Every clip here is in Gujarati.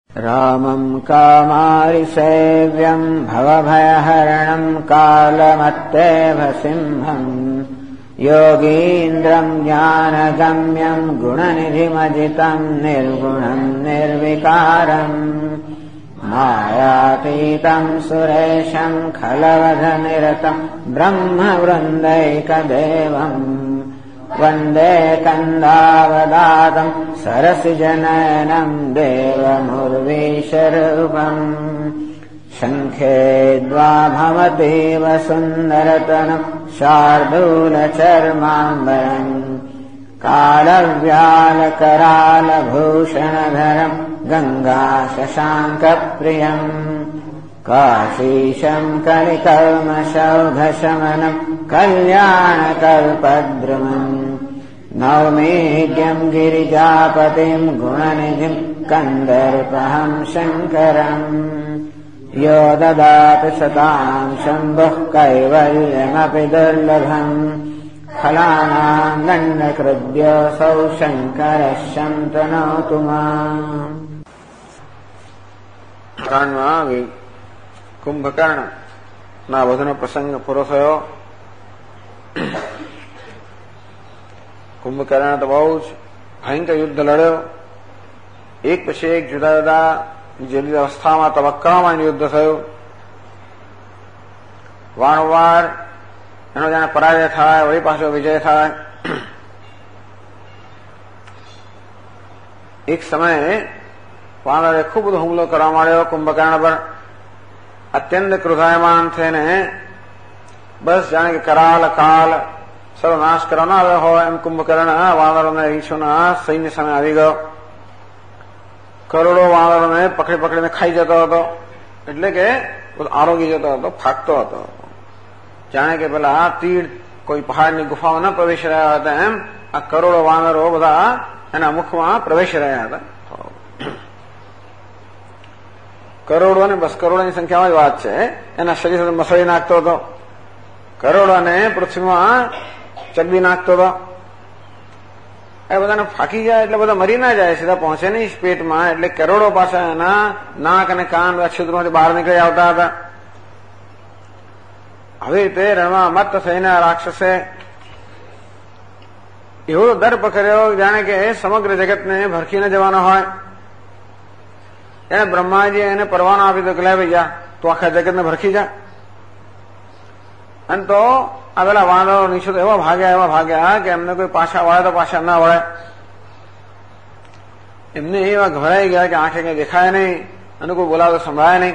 रामम् कामारिसेव्यम् भवभयहरणम् कालमत्तेव सिंहम् योगीन्द्रम् ज्ञानगम्यम् गुणनिधिमजितम् निर्गुणम् निर्विकारम् मायातीतम् सुरेशम् खलवधनिरतम् ब्रह्मवृन्दैकदेवम् वन्दे कन्दावदातम् सरसिजनयनम् देवमुर्वीशरूपम् शङ्खे द्वाभवतीव सुन्दरतनम् शार्दूलचर्माम्बरम् कालव्यालकरालभूषणधरम् गङ्गाशशाङ्कप्रियम् काशीशम् कलिकल्मषौघशमनम् कल्याणकल्पद्रुमम् नौमीड्यम् गिरिजापतिम् गुणनिधिम् कन्दर्पहम् शङ्करम् यो ददाति सताम् शम्भुः कैवल्यमपि दुर्लभम् फलानाम् दण्डकृद्योऽसौ शङ्करः शन्तनोतु माम्। કુંભકર્ણ ના વધુનો પ્રસંગ પૂરો થયો. કુંભકર્ણ તો બહુ જ ભયંકર યુદ્ધ લડ્યો. એક પછી એક જુદા જુદા જુદી અવસ્થામાં તબક્કામાં યુદ્ધ થયું. વારંવાર એનો જાણે પરાજય થાય વળી પાછો વિજય થાય. એક સમયે વાનરે ખૂબ બધો હુમલો કરવા માંડ્યો કુંભકર્ણ પર. અત્યંત ક્રોધાયમાન થઈને બસ જાણે કે કરાલ કાલ સર્વનાશ કરવાનો આવ્યો હોય એમ કુંભકર્ણ વાનરોને રીંછોના સૈન્ય સામે આવી ગયો. કરોડો વાનરોને પકડી પકડીને ખાઈ જતો હતો. એટલે કે આરોગી જતો હતો, ફાકતો હતો. જાણે કે પેલા તીડ કોઈ પહાડની ગુફામાં ન પ્રવેશી રહ્યા હતા એમ આ કરોડો વાનરો બધા એના મુખમાં પ્રવેશી રહ્યા હતા. કરોડો ને બસ કરોડોની સંખ્યામાં જ વાત છે. એના શરીર સાથે મસળી નાખતો હતો. કરોડોને પૃથ્વીમાં ચડવી નાખતો હતો. એ બધાને ફાંકી જાય એટલે બધા મરી ના જાય, સીધા પહોંચે નહીં પેટમાં. એટલે કરોડો પાછા એના નાક અને કાન છિદ્રમાંથી બહાર નીકળી આવતા હતા. આવી રીતે રણમાં મત્ત થઈને રાક્ષસે એવો દર્પ કર્યો જાણે કે સમગ્ર જગતને ભરખીને જવાનો હોય. એને બ્રહ્માજી એને પરવાનો આપી તો કે લે ભાઈ જા તું આખા જગતને ભરખી જા. અને તો આ પેલા વાનરો નીચે તો એવા ભાગ્યા કે એમને કોઈ પાછા વળે તો પાછા ના વળે. એમને એવા ગભરાઈ ગયા કે આંખે કઈ દેખાય નહીં અને કોઈ બોલાવે તો સંભળાય નહીં.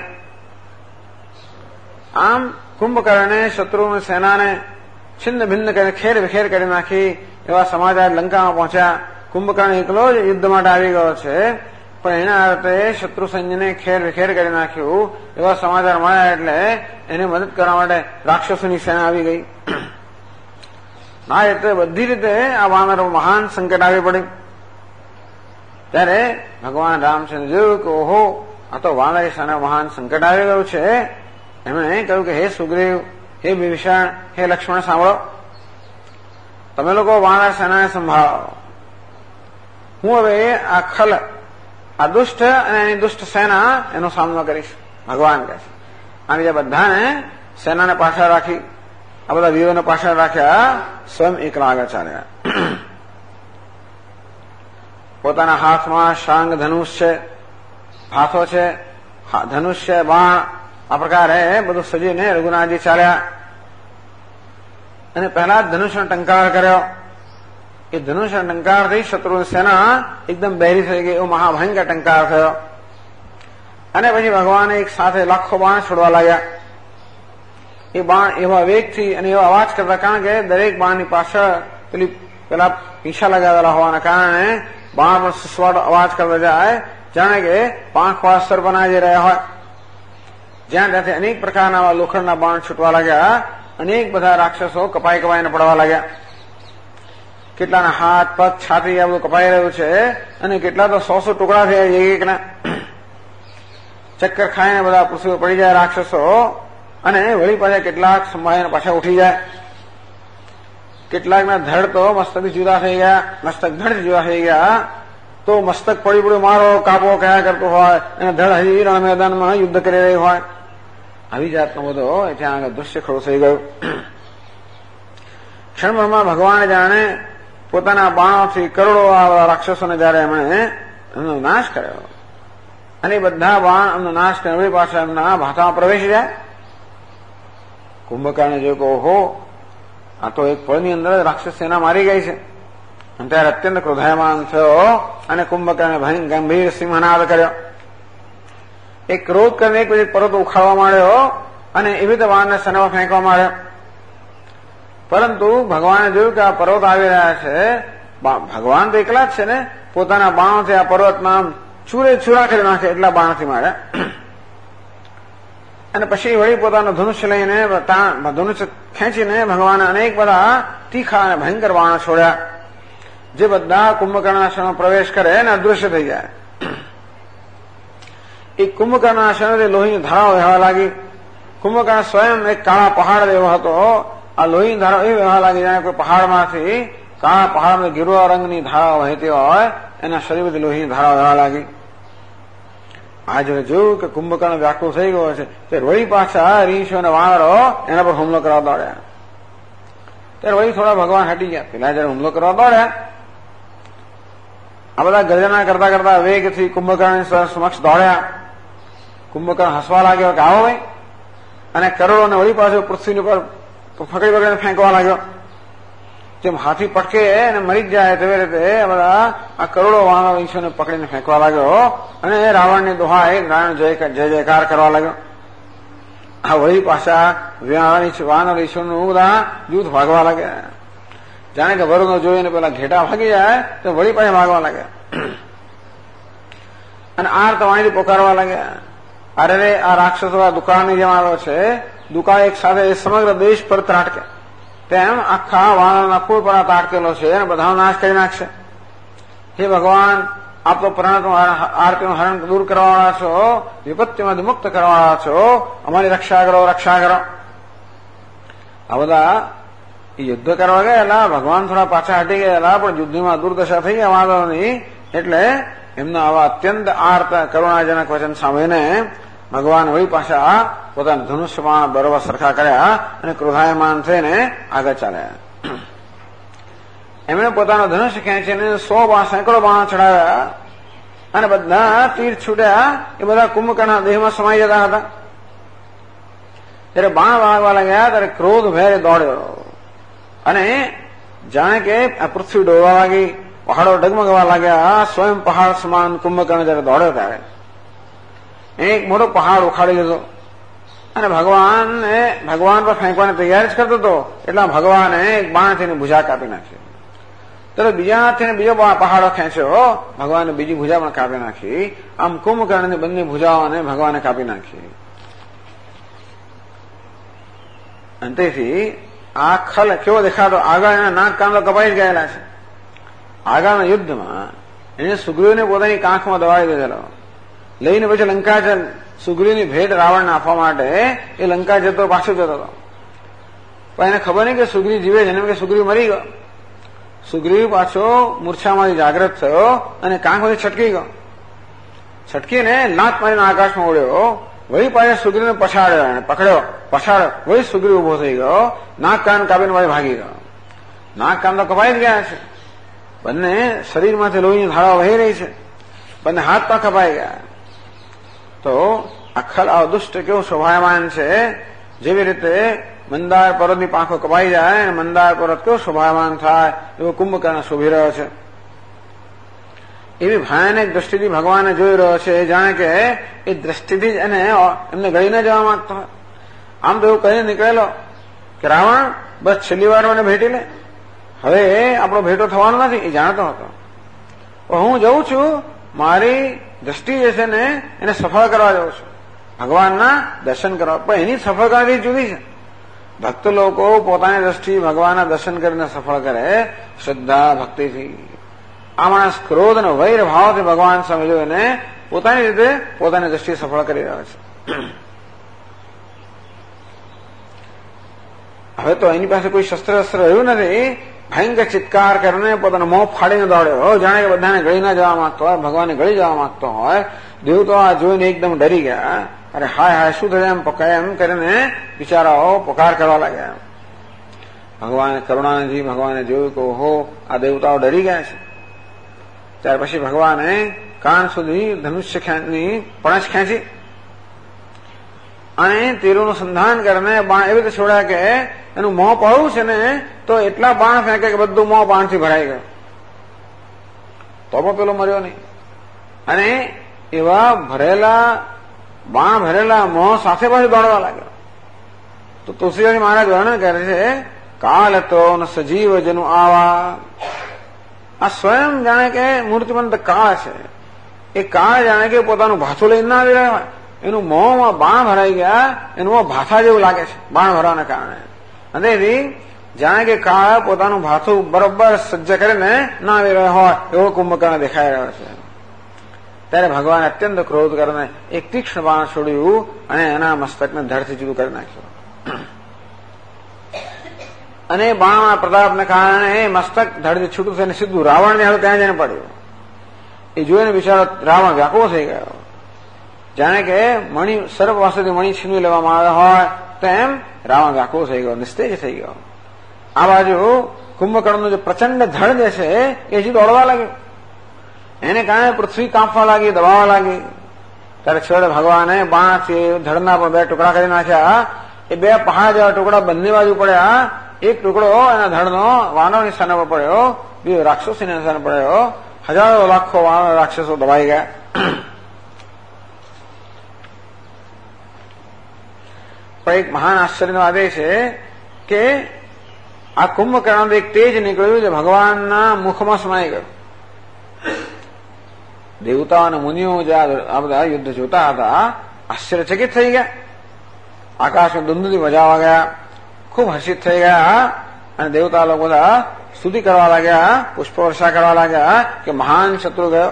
આમ કુંભકર્ણે શત્રુની સેનાને છિન્ન ભિન્ન કરીને ખેર વિખેર કરી નાખી. એવા સમાચાર લંકામાં પહોંચ્યા. કુંભકર્ણ એકલો જ યુદ્ધ માટે આવી ગયો છે પણ એના અર્થે શત્રુ સૈન્યને ખેર વિખેર કરી નાખ્યું એવા સમાચાર મળ્યા. એટલે એને મદદ કરવા માટે રાક્ષસોની સેના આવી ગઈ. ના એટલે બધી રીતે આ વાનરો મહાન સંકટ આવી પડ્યું. ત્યારે ભગવાન રામચંદ્ર જોયું કે ઓહો આ તો વાનરી સેના મહાન સંકટ આવી ગયું છે. એમણે કહ્યું કે હે સુગ્રીવ, હે વિભીષણ, હે લક્ષ્મણ, સાંભળો, તમે લોકો વાનર સેનાને સંભાળો. હું હવે આ ખલ આ દુષ્ટ અને એની દુષ્ટ સેના એનો સામનો કરીશ. ભગવાન કહે છે આ બીજા બધાને સેનાને પાછળ રાખી આ બધા વીરોને પાછળ રાખ્યા, સ્વયં એકલા આગળ ચાલ્યા. પોતાના હાથમાં શાંગ ધનુષ છે, હાથો છે, ધનુષ છે, બાણ, આ પ્રકારે બધું સજીને રઘુનાથજી ચાલ્યા. અને પહેલા જ ધનુષનો ટંકાર કર્યો. એ ધનુષના ટંકારથી શત્રુની સેના એકદમ બહેરી થઈ ગઈ. એવો મહાભયંકર ટંકાર થયો. અને પછી ભગવાને એક સાથે લાખો બાણ છોડવા લાગ્યા. એ બાણ એવા વેગથી અને એવા અવાજ કરતા, કારણ કે દરેક બાણની પાછળ પેલા પીછા લગાવેલા હોવાના કારણે બાણ પણ સુસવાટો અવાજ કરતા જાય જાણે કે પાંખવાળા સ્તર બનાવી રહ્યા હોય. જ્યાં ત્યાંથી અનેક પ્રકારના લોખંડના બાણ છૂટવા લાગ્યા. અનેક બધા રાક્ષસો કપાઈને પડવા લાગ્યા. કેટલાના હાથ, પગ, છાતી આ બધું કપાઈ રહ્યું છે. અને કેટલા તો 100 ટુકડા થયા એકના. ચક્કર ખાઈને બધા પૃથ્વી પડી જાય રાક્ષસો. અને વળી પાછા કેટલાક સંભાળીને પાછા ઉઠી જાય. કેટલાકના ધડ તો મસ્તક જુદા થઈ ગયા, મસ્તક ધડ જુદા થઈ ગયા. તો મસ્તક પડી પડ્યું મારો કાપો કયા કરતો હોય અને ધડ હજી રણ મેદાનમાં યુદ્ધ કરી રહી હોય. આવી જાતનો બધો ત્યાં આગળ દૃશ્ય ખડું થઈ ગયું. ક્ષણભરમાં ભગવાન જાણે પોતાના બાણોથી કરોડો રાક્ષસોને જયારે એમણે એમનો નાશ કર્યો અને બધા બાણ એમનો નાશ કર્યો પાછા એમના ભાથામાં પ્રવેશી જાય. કુંભકર્ણે જોયું કે ઓહો, આ તો એક પળની અંદર રાક્ષસ સેના મારી ગઈ છે. અને ત્યારે અત્યંત ક્રોધાયમાન થયો અને કુંભકર્ણે ગંભીર સિંહનાદ કર્યો. એક ક્રોધ કરીને એક પછી પર્વત ઉખાડવા માંડ્યો અને એવી રીતે બાણને સેનામાં ફેંકવા માંડ્યો. પરંતુ ભગવાને જોયું કે આ પર્વત આવી રહ્યા છે. ભગવાન તો એકલા જ છે ને, પોતાના બાણોથી આ પર્વતમાં ચૂરે ચૂરા કરી નાખે એટલા બાણથી માર્યા. અને પછી વળી પોતાનું ધનુષ્ય લઈને ધનુષ્ય ખેંચીને ભગવાને અનેક બધા તીખા અને ભયંકર બાણો છોડ્યા, જે બધા કુંભકર્ણના શરણમાં પ્રવેશ કરે અને અદૃશ્ય થઈ જાય. એ કુંભકર્ણના શરણથી લોહીની ધારાઓ વહેવા લાગી. કુંભકર્ણ સ્વયં એક કાળા પહાડ એવો હતો. આ લોહીની ધારાઓ એ વહેવા લાગી જાણે કોઈ પહાડમાંથી કાળા પહાડમાં ગીરવા રંગની ધારાઓ વહેતી હોય એના શરીરમાંથી લોહીની ધારાઓ વહેવા લાગી. આ જોયું કે કુંભકર્ણ વ્યાકુળ થઈ ગયો છે તે વળી પાછા રીંછો અને વાનરો એના પર હુમલો કરવા દોડ્યા. ત્યારે વળી થોડા ભગવાન હટી ગયા. પેલા જયારે હુમલો કરવા દોડ્યા, આ બધા ગર્જના કરતા કરતા વેગથી કુંભકર્ણની સમક્ષ દોડ્યા. કુંભકર્ણ હસવા લાગ્યો કે આવો ભાઈ, અને કરોડોને વળી પાછો પૃથ્વીની પર પકડી પકડીને ફેંકવા લાગ્યો. જેમ હાથી પટકે અને મરી જાય તેવી રીતે બધા આ કરોડો વાનરો રીંછોને પકડીને ફેંકવા લાગ્યો અને રાવણની દોહાએ રાવણ જય જયકાર કરવા લાગ્યો. આ વળી પાછા વાનર રીંછોનું બધા જૂથ ભાગવા લાગ્યા. જાણે કે વરુણો જોઈને પેલા ઘેટા ભાગી જાય તો વળી પાછા ભાગવા લાગ્યા અને આર્ત વાણીથી પોકારવા લાગ્યા. અરે આ રાક્ષસો આ દુકાળની જેમ આવ્યો છે, દુકાળ એક સાથે સમગ્ર દેશ પર ત્રાટકે તેમ આખા વાનરના કુળ પર તાટકેલો છે અને બધાનો નાશ કરી નાખશે. હે ભગવાન, આપ તો આરતીનું હરણ દૂર કરવાવાળા છો, વિપત્તિમાંથી મુક્ત કરવાવાળા છો, અમારી રક્ષા કરો, રક્ષા કરો. આ બધા યુદ્ધ કરવા ગયેલા ભગવાન થોડા પાછા હટી ગયેલા, પણ યુદ્ધમાં દુર્દશા થઈ ગયા વાનરોની. એટલે એમના આવા અત્યંત આર્ત કરુણાજનક વચન સાંભળીને ભગવાન વળી પાછા પોતાના ધનુષ્યમાં બરોબર સરખા કર્યા અને ક્રોધાયમાન થઈને આગળ ચાલ્યા. એમણે પોતાનો ધનુષ્ય ખેંચીને 100 સેંકડો બાણો ચડાવ્યા અને બધા તીર છૂટ્યા એ બધા કુંભકર્ણના દેહમાં સમાઈ જતા હતા. ત્યારે બાણ વાગવા લાગ્યા ત્યારે ક્રોધ ભેરે દોડ્યો અને જાણે કે આ પૃથ્વી ડોલવા લાગી, પહાડો ડગમગવા લાગ્યા. સ્વયં પહાડ સમાન કુંભકર્ણ જયારે દોડ્યો ત્યારે એક મોટો પહાડ ઉખાડી લીધો અને ભગવાન પર ફેંકવાની તૈયારી જ કરતો હતો. એટલા ભગવાને એક બાણથી ભુજા કાપી નાખી. તો બીજા હાથે બીજો પહાડો ખેંચ્યો, ભગવાને બીજી ભુજા પણ કાપી નાખી. આમ કુંભકર્ણની બંને ભુજાઓને ભગવાને કાપી નાખી. અને તેથી આ ખલ કેવો દેખાતો, આગળ એના નાક કાન કપાઈ જ ગયેલા છે. આગળના યુદ્ધમાં એને સુગ્રીવને પોતાની કાંખમાં દબાવી દીધેલો. લઈને પછી લંકા સુગ્રીવની ભેટ રાવણને આપવા માટે એ લંકા જતો પાછો જતો હતો. પણ એને ખબર નહીં કે સુગ્રીવ જીવે છે, કે સુગ્રીવ મરી ગયો. સુગ્રીવ પાછો મૂર્છામાંથી જાગ્રત થયો અને કાંખમાંથી છટકી ગયો. છટકીને લાત મારીને આકાશમાં ઉડ્યો. વળી પાછા સુગ્રીવને પછાડ્યો અને પછાડ્યો. વળી સુગ્રીવ ઉભો થઈ ગયો, નાક કાન કાપીને વળી ભાગી ગયો. નાક કાન તો કપાઈ જ ગયા છે, બંને શરીરમાંથી લોહીની ધારાઓ વહી રહી છે, બંને હાથ પગ કપાઈ ગયા. તો અખલ આ દુષ્ટ કેવું શોભાયમાન છે, જેવી રીતે મંદાર પર્વતની પાંખો કપાઈ જાય અને મંદાર પર્વત કેવું શોભાયમાન થાય એવો કુંભકર્ણ શોભી રહ્યો છે. એવી ભયાનક દ્રષ્ટિથી ભગવાને જોઈ રહ્યો છે, જાણે કે એ દ્રષ્ટિથી જ એમને ગળી ન જવા માંગતો હોય. આમ તો એવું કહીને નીકળેલો કે રાવણ બસ છેલ્લી વાર મને ભેટી લે, હવે આપણો ભેટો થવાનો નથી, એ જાણતો હતો. હું જઉં છું, મારી દ્રષ્ટિ જે છે ને એને સફળ કરવા જાઉં છું, ભગવાનના દર્શન કરવા. પણ એની સફળતા જુદી છે. ભક્ત લોકો પોતાની દ્રષ્ટિ ભગવાનના દર્શન કરીને સફળ કરે શ્રદ્ધા ભક્તિથી. આ માણસ ક્રોધ અને વૈર ભાવથી ભગવાન સામે જોઈને પોતાની રીતે પોતાની દ્રષ્ટિ સફળ કરી રહ્યો છે. હવે તો એની પાસે કોઈ શસ્ત્ર રહ્યું નથી ભયંકર ચિત્કાર કરીને પોતાનો મોં ફાડીને દોડ્યો, જાણે કે બધાને ગળી ના જવા માંગતો હોય, ભગવાનને ગળી જવા માંગતો હોય. દેવતો આ જોઈને એકદમ ડરી ગયા. અરે હાય હાય, શું થયું? એમ કરીને બિચારાઓ પોકાર કરવા લાગ્યા. ભગવાન કરુણાનિધિ ભગવાને જોયું કે ઓહો, આ દેવતાઓ ડરી ગયા છે. ત્યાર પછી ભગવાને કાન સુધી ધનુષ્યની પણછ ખેંચી અને તીરોનું સંધાન કરીને બાણ એવી રીતે છોડ્યા કે એનું મોં પડવું છે ને તો એટલા બાણ ફેંકે કે બધું મોં બાણથી ભરાઈ ગયું. તો પેલો મર્યો નહીં. અને એવા બાણ ભરેલા મોં સાથે પાછું દોડવા લાગ્યો. તો તુલસીદાસ મહારાજ વર્ણન કરે છે, કાળ તો સજીવ જેનું આવા. આ સ્વયં જાણે કે મૂર્તિમંત કાળ છે. એ કાળ જાણે કે પોતાનું ભાથું લઈને ના આવી રહ્યા હોય, એનું મોંમાં બાણ ભરાઈ ગયા, એનું મોં ભાથા જેવું લાગે છે બાણ ભરવાના કારણે. અને જાણે કે કાળ પોતાનું ભાથું બરોબર સજ્જ કરીને ના આવી રહ્યો હોય એવો કુંભકર્ણ દેખાઈ રહ્યો છે. ત્યારે ભગવાન અત્યંત ક્રોધ કરીને એક તીક્ષ્ણ બાણ છોડ્યું અને એના મસ્તકને ધડથી જુદું કરી નાખ્યું. અને બાણના પ્રતાપને કારણે મસ્તક ધડથી છૂટું થઈને સીધું રાવણને હવે ત્યાં જઈને પડ્યું. એ જોઈને બિચારો રાવણ વ્યાકુળ થઈ ગયો. જાણે કે સર્પ પાસેથી મણી છીનવી લેવામાં આવ્યો હોય તેમ રાવણ વ્યાકુળ થઈ ગયો, નિસ્તેજ થઈ ગયો. આ બાજુ કુંભકર્ણનું જે પ્રચંડ ધડ જે છે એ હજી દોડવા લાગ્યું. એને કારણે પૃથ્વી કાંપવા લાગી, દબાવવા લાગી. ત્યારે છેવટે ભગવાને બાણથી ધડના પર 2 ટુકડા કરી નાખ્યા. એ 2 પહાડ જેવા ટુકડા બંને બાજુ પડ્યા. એક ટુકડો એના ધડનો વાનરની સ્થાન પર પડ્યો, બીજો રાક્ષસોના સ્થાન પડ્યો. હજારો લાખો વાનર રાક્ષસો દબાઈ ગયા. પણ એક મહાન આશ્ચર્યનો આદેશ છે કે આ કુંભકર્ણ એક તેજ નીકળ્યું જે ભગવાનના મુખમાં સમાઈ ગયું. દેવતાઓ અને મુનિઓ જે આ બધા યુદ્ધ જોતા હતા આશ્ચર્યચકિત થઈ ગયા. આકાશમાં દુંદુભી બજાવવા ગયા, ખૂબ હર્ષિત થઈ ગયા. અને દેવતા લોકો બધા સ્તુતિ કરવા લાગ્યા, પુષ્પ વર્ષા કરવા લાગ્યા કે મહાન શત્રુ ગયો.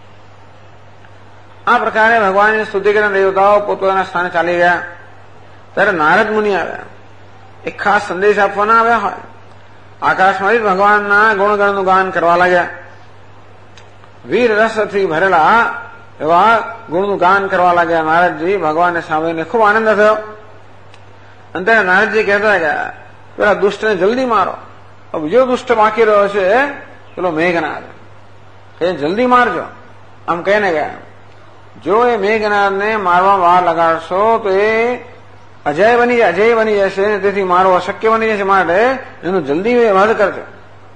આ પ્રકારે ભગવાનની સ્તુતિ કરીને દેવતાઓ પોતાના સ્થાને ચાલી ગયા. ત્યારે નારદ મુનિ આવ્યા. એક ખાસ સંદેશ આપવાના આવ્યા હોય. આકાશમાં જ ભગવાનના ગુણગણનું ગાન કરવા લાગ્યા. વીર રસથી ભરેલા એવા ગુણનું ગાન કરવા લાગ્યા નારદજી. ભગવાનને સાંભળીને ખૂબ આનંદ થયો. અને ત્યારે નારદજી કહેતા ગયા, પેલા દુષ્ટને જલ્દી મારો. બીજો દુષ્ટ બાકી રહ્યો છે પેલો મેઘનાદ, કે જલ્દી મારજો. આમ કહીને ગયા, જો એ મેઘનાદને મારવા વાર લગાડશો તો એ અજય બની જશે, તેથી મારો અશક્ય બની જશે. માટે એનું જલ્દી વધ કરજો.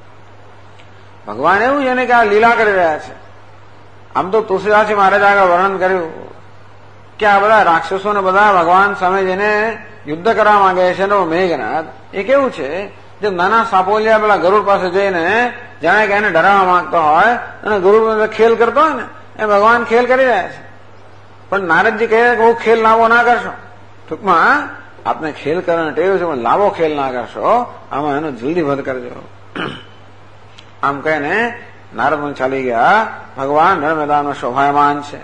ભગવાન એવું છે ને કે આ લીલા કરી રહ્યા છે. આમ તો તુલસીદાસ મહારાજ આગળ વર્ણન કર્યું કે આ બધા રાક્ષસોને બધા ભગવાન સામે જઈને યુદ્ધ કરવા માંગે છે. મેઘનાદ એ કેવું છે, જે નાના સાપોલિયા પેલા ગરુડ પાસે જઈને જાણે કે એને ડરાવવા માંગતો હોય અને ગરુડ ખેલ કરતો હોય ને એ ભગવાન ખેલ કરી રહ્યા છે. પણ નારદજી કહે કે હું ખેલ લાવો ના કરશો. ટૂંકમાં આપને ખેલ કરવાનો ટેવ છે પણ લાવો ખેલ ના કરશો, આમાં એનો જલ્દી વધ કરજો. આમ કહીને નારદ મુનિ ચાલી ગયા. ભગવાન નર્મદામાં શોભાયમાન છે.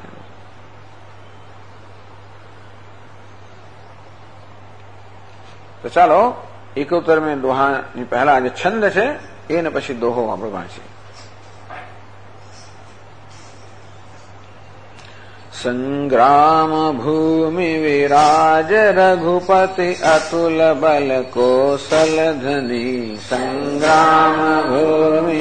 તો ચાલો 71મી દોહાની પહેલા જે છંદ છે એને પછી દોહો આપણે વાંચીએ. સંગ્રામ ભૂમિ વિરાજ રઘુપતિ અતુલ બલ કૌશલ ધની. સંગ્રામ ભૂમિ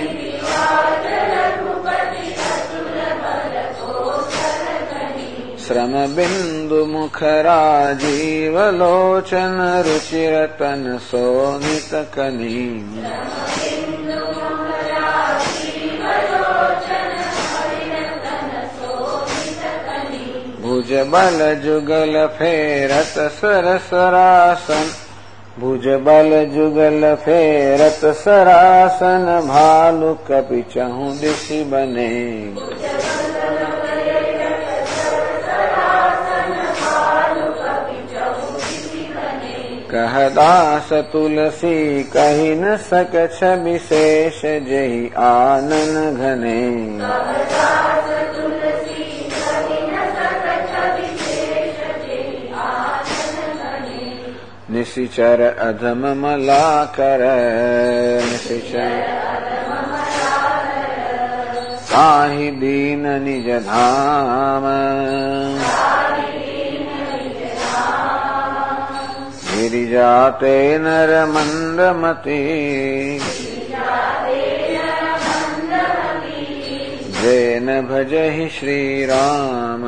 શ્રમ બિંદુ મુખ રાજીવ લોચન રુચિરતન સોનિત કની. ભુજ બલ જુગલ ફેરત સરસરાસન. ભુજ બલ જુગલ ફેરત સરાસન ભાલુ કપિ ચહુ દિશી બને. કહ દાસ તુલસી કહી ન સક વિશેષ જહી આનન ઘને. નિશિચર અધમ મલાકર નિશિચર તાહિ દીન નિજ ધામ ગિરિજાતે નર મંદમતી જેન ભજહિ શ્રીરામ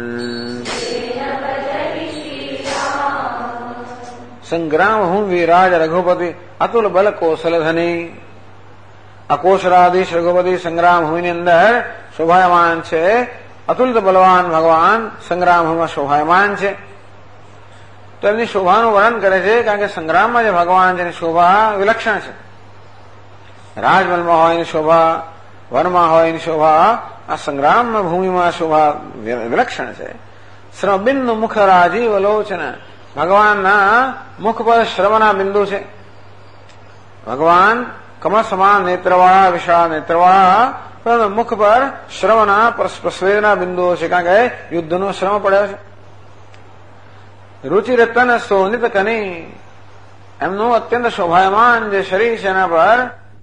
સંગ્રામ હું વિરાજ રઘુપતિ અતુલ બલ કૌશલ ધની અકોશરાધીશ રઘુપતિ સંગ્રામ ભૂમિની અંદર શોભાયમાન છે. અતુલિત બલવાન ભગવાન સંગ્રામ ભૂમિમાં શોભાયમાન છે. તો એમની શોભાનું વર્ણન કરે છે, કારણ કે સંગ્રામમાં જે ભગવાન છે એની શોભા વિલક્ષણ છે. રાજમલમાં હોય એની શોભા, વનમાં હોય એની શોભા, આ સંગ્રામ ભૂમિમાં શોભા વિલક્ષણ છે. શ્રમબિંદુ મુખ રાજીવ લોચન, ભગવાનના મુખ પર શ્રમના બિંદુ છે. ભગવાન કમળ સમાન નેત્રવાળા, વિશાળ નેત્રવાળા, પરંતુ મુખ પર શ્રમના પ્રસ્વેદના બિંદુઓ છે, કારણ કે યુદ્ધનો શ્રમ પડ્યો છે. રુચિ રતન સોનિત કની, એમનું અત્યંત શોભાયમાન જે શરીર છે એના પર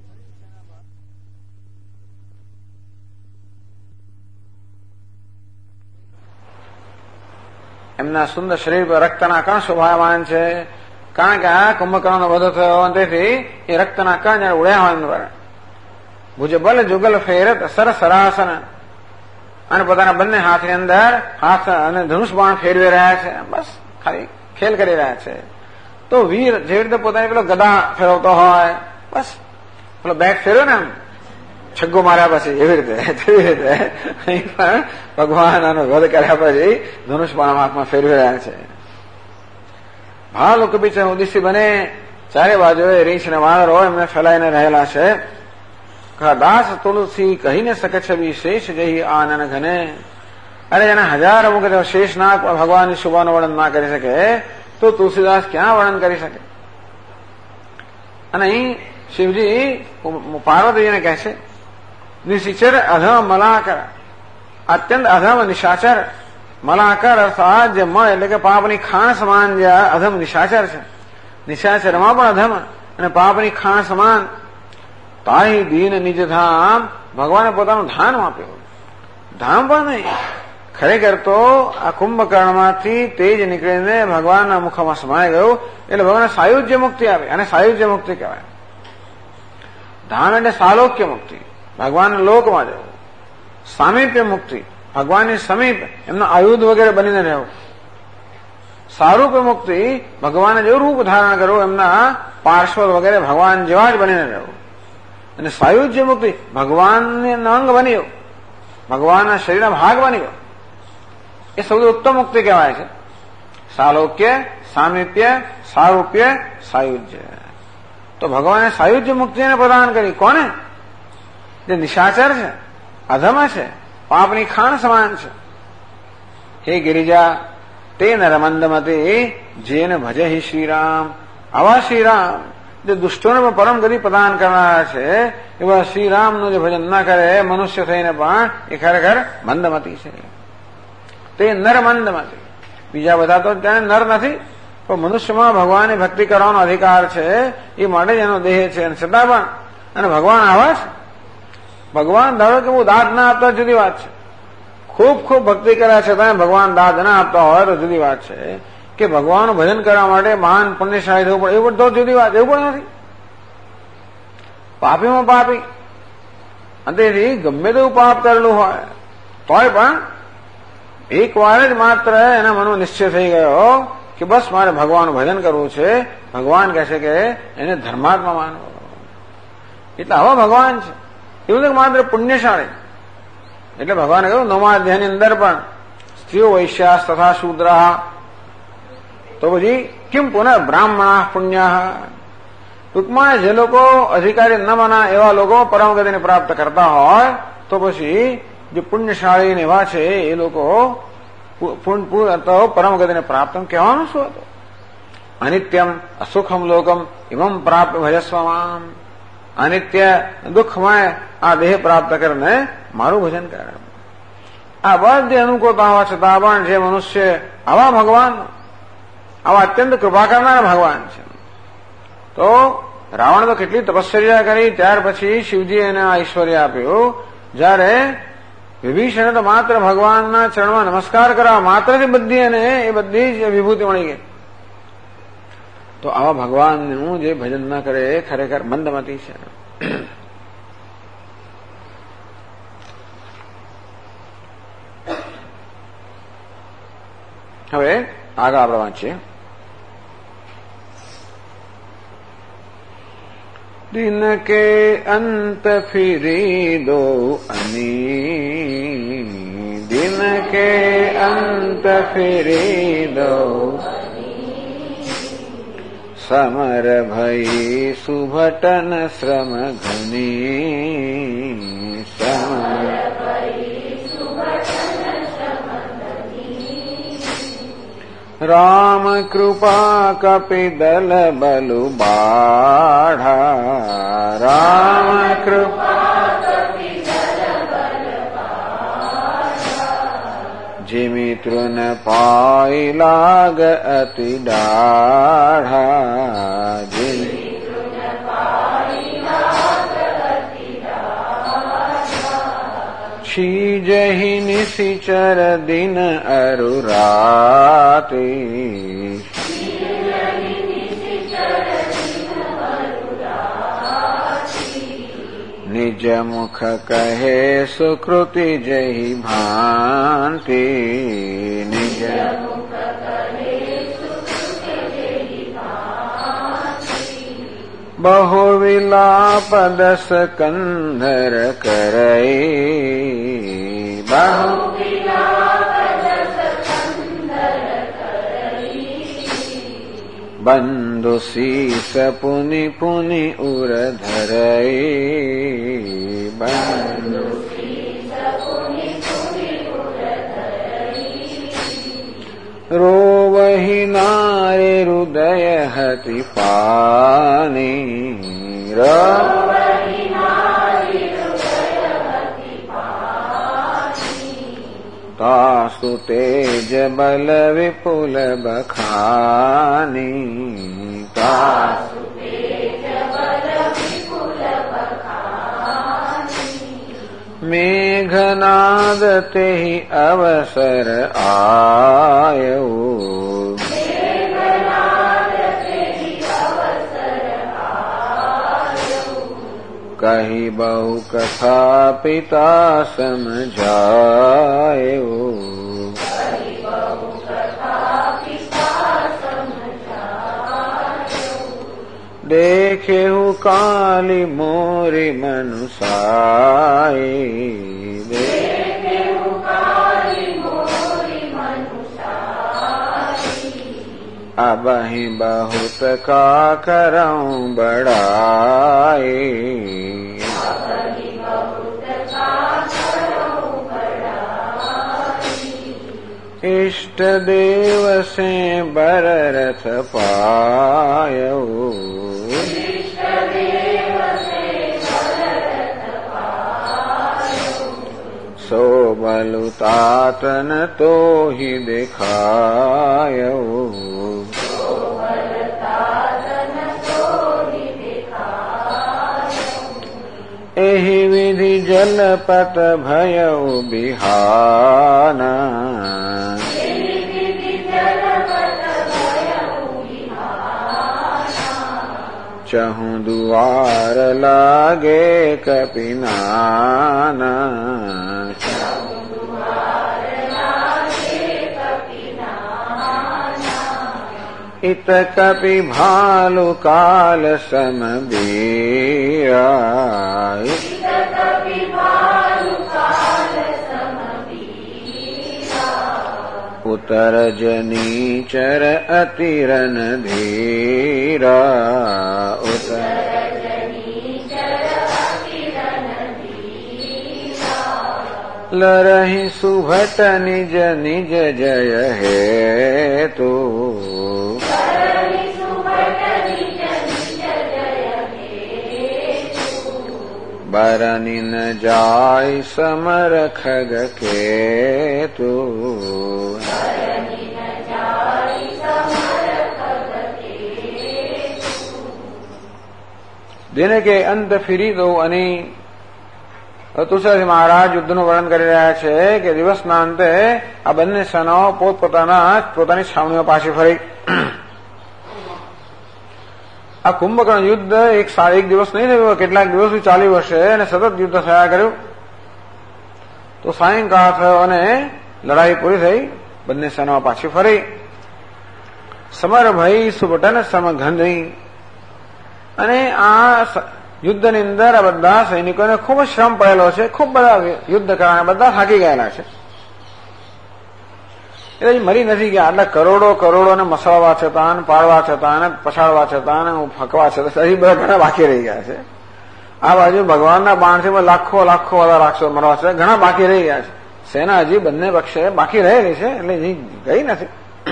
એમના સુંદર શરીર પર રક્તના કણ શોભાયમાન છે, કારણ કે આ કુંભકર્ણનો વધ થયો અને તેથી એ રક્તના કણ જયારે ઉડ્યા હોય એમનું પર ભુજબલ જુગલ ફેરત સરસરાસન, અને પોતાના બંને હાથની અંદર હાથ અને ધનુષ બાણ ફેરવી રહ્યા છે. બસ ખાલી ખેલ કરી રહ્યા છે. તો વીર જેવી રીતે પોતાની પેલો ગદા ફેરવતો હોય, બસ પેલો બેટ ફેર્યો ને એમ છગ્ગો માર્યા પછી એવી રીતે અહીં પણ ભગવાન આનો વધ કર્યા પછી ધનુષ બાણ હાથમાં ફેરવી રહ્યા છે. ભાલુક બીચ ઉદિશી બને, ચારે બાજુએ રીંછ ને વાનરો એમને ફેલાઈને રહેલા છે. દાસ તુલસી કહીને શકે છે વિશેષ જઈ આનન ઘને, અરે એના હજારો મુખ શેષ ના ભગવાનની શોભાનું વર્ણન ના કરી શકે તો તુલસીદાસ ક્યાં વર્ણન કરી શકે. અને અહીં શિવજી પાર્વતીજીને કહે છે નિશિચર અધમ મલાકર, અત્યંત અધમ નિશાચર. મલાકર અર્થાત જે મળ એટલે કે પાપની ખાણ સમાન જે અધમ નિશાચર છે, નિશાચરમાં પણ અધમ અને પાપની ખાણ સમાન. તાહી દીન નિજ ધામ, ભગવાને પોતાનું ધામ આપ્યું. ધામ પણ નહીં, ખરેખર તો આ કુંભકર્ણમાંથી તેજ નીકળીને ભગવાનના મુખમાં સમાઈ ગયું એટલે ભગવાને સાયુજ્ય મુક્તિ આપી, અને સાયુજ્ય મુક્તિ કહેવાય. ધામ એટલે સાલોક્ય મુક્તિ, ભગવાનના લોકમાં જવું. સામીપ્ય મુક્તિ, ભગવાનની સમીપ એમના આયુધ વગેરે બનીને રહેવું. સારૂપ્ય મુક્તિ, ભગવાને જેવું રૂપ ધારણ કરવું, એમના પાર્શ્વ વગેરે ભગવાન જેવા જ બનીને રહેવું. અને સાયુજ્ય મુક્તિ, ભગવાનના અંગ બની ગયો, ભગવાનના શરીરના ભાગ બની ગયો. એ સૌથી ઉત્તમ મુક્તિ કહેવાય છે. સાલોક્ય, સામીપ્ય, સારૂપ્ય, સાયુજ્ય. તો ભગવાને સાયુજ્ય મુક્તિને પ્રદાન કરી. કોને? જે નિશાચર છે, અધમ છે, પાપની ખાણ સમાન છે. હે ગિરિજા તે નરમંદમતી જેને ભજે હિ શ્રીરામ, આવા શ્રીરામ જે દુષ્ટોને પણ પરમ ગતિ પ્રદાન કરનારા છે, એવા શ્રીરામનું જે ભજન ના કરે મનુષ્ય થઈને પણ એ ખરેખર મંદમતી છે. તે નર મંદમતી. બીજા બધા તો તેને નર નથી, પણ મનુષ્યમાં ભગવાનની ભક્તિ કરવાનો અધિકાર છે, એ માટે જ એનો દેહ છે. અને છતાં પણ અને ભગવાન આવા છે. ભગવાન ધારો કે હું દાદ ના આપતા જુદી વાત છે. ખૂબ ખૂબ ભક્તિ કર્યા છતાં ભગવાન દાદ ના આપતા હોય તો જુદી વાત છે. કે ભગવાનનું ભજન કરવા માટે મહાન પુણ્યશાળી થવું પડે એવું તો જુદી વાત, એવું પણ નથી. પાપીમાં પાપી, તેથી ગમે તેવું પાપ કરેલું હોય તોય પણ એક વાર જ માત્ર એના મનમાં નિશ્ચય થઈ ગયો કે બસ મારે ભગવાનનું ભજન કરવું છે. ભગવાન કહે છે કે એને ધર્માત્મા માનવો. એટલે આવા ભગવાન છે. એવું તો માત્ર પુણ્યશાળી. એટલે ભગવાને કહ્યું 9મા અધ્યાયની અંદર પણ સ્ત્રીઓ વૈશ્યાસ તથા શૂદ્રા, તો પછી કેમ પુનઃ બ્રાહ્મણા પુણ્ય. ટૂંકમાં જે લોકો અધિકારી ન બના એવા લોકો પરમ ગતિને પ્રાપ્ત કરતા હોય તો પછી જે પુણ્યશાળી એવા છે એ લોકો પરમ ગતિને પ્રાપ્ત કહેવાનું શું હતું? અનિત્યમ અસુખમ લોકમ ઇમમ પ્રાપ્ત ભજસ્વમામ. અનિત્ય દુઃખમય આ દેહ પ્રાપ્ત કરીને મારું ભજન કરે. આ બધી અનુકૂળતા હોવા છતાં પણ જે મનુષ્ય આવા ભગવાન આવા અત્યંત કૃપા કરનાર ભગવાન છે. તો રાવણ તો કેટલી તપશ્ચર્યા કરી, ત્યાર પછી શિવજી એને આ ઐશ્વર્ય આપ્યું. જયારે વિભીષણે તો માત્ર ભગવાનના ચરણમાં નમસ્કાર કરવા માત્રથી બધી એને એ બધી જ વિભૂતિ મળી ગઈ. તો આવા ભગવાનનું જે ભજન ન કરે એ ખરેખર મંદમતી છે. હવે આગળ આપણે વાંચીએ. दिन के अंत फिरी दो अनी, दिन के अंत फिरी दो समर भई सुभटन श्रम घनी, समर राम कृपा कपिदल बलु बाढ़ा, राम कृपा जिमि तृण पाई लाग अति डाढ़ा, शीजहि निशिचर दिन अरु राति, निज मुख कहे सुकृति जहि भांति, निज बहु विलाप दस कंधर करई, बहु बंधु शीस पुनि पुनि उर धरई, बंधु रोवहि नारे हृदय हति पानी, तासु तेज बल विपुल बखानी, तासु मेघनाद तेहि अवसर आयो, कही बहु कथा पिता समझायो, देखेहु काली मोरी मनुसाई, अबहि बहुत का करऊं बड़ाई, इष्ट देव से बर रथ पायो, सो बलु तातन तो ही दिखायो, एहि विधि जलपत भयउ बिहाना, चहु दुआर लागे कपिनाना, इत कपि भालु काल सम बीरा, उतर जनीचर अति रन धीरा, उतर लरहि सुभट निज निज जय हेतु, बरनि न जाय समर खग केतु, દિને કે અંત ફીરી દો. અને તુલસીદાસ મહારાજ યુદ્ધનું વર્ણન કરી રહ્યા છે કે દિવસના અંતે આ બંને સેનાઓ પોતાની છાવણીઓ પાછી ફરી. આ કુંભકર્ણ યુદ્ધ એક દિવસ નહીં થયું, કેટલાક દિવસથી ચાલ્યું હશે અને સતત યુદ્ધ થયા કર્યું. તો સાયંકાળ થયો અને લડાઈ પૂરી થઈ, બંને સેનાઓ પાછી ફરી. સમર ભઈ સુબટન સમઘંધી. અને આ યુદ્ધની અંદર આ બધા સૈનિકોને ખૂબ જ શ્રમ પડેલો છે, ખૂબ બધા યુદ્ધ કરવાના, બધા થાકી ગયેલા છે. એટલે મરી નથી ગયા. આટલા કરોડો ને મસળવા છતાં, પાડવા છતાં, પછાડવા છતાં, ફકવા છતાં હજી બધા ઘણા બાકી રહી ગયા છે. આ બાજુ ભગવાનના બાણથી લાખો બધા રાક્ષસો મરવા છે, ઘણા બાકી રહી ગયા છે. સેના હજી બંને પક્ષે બાકી રહેલી છે, એટલે હજી ગઈ નથી.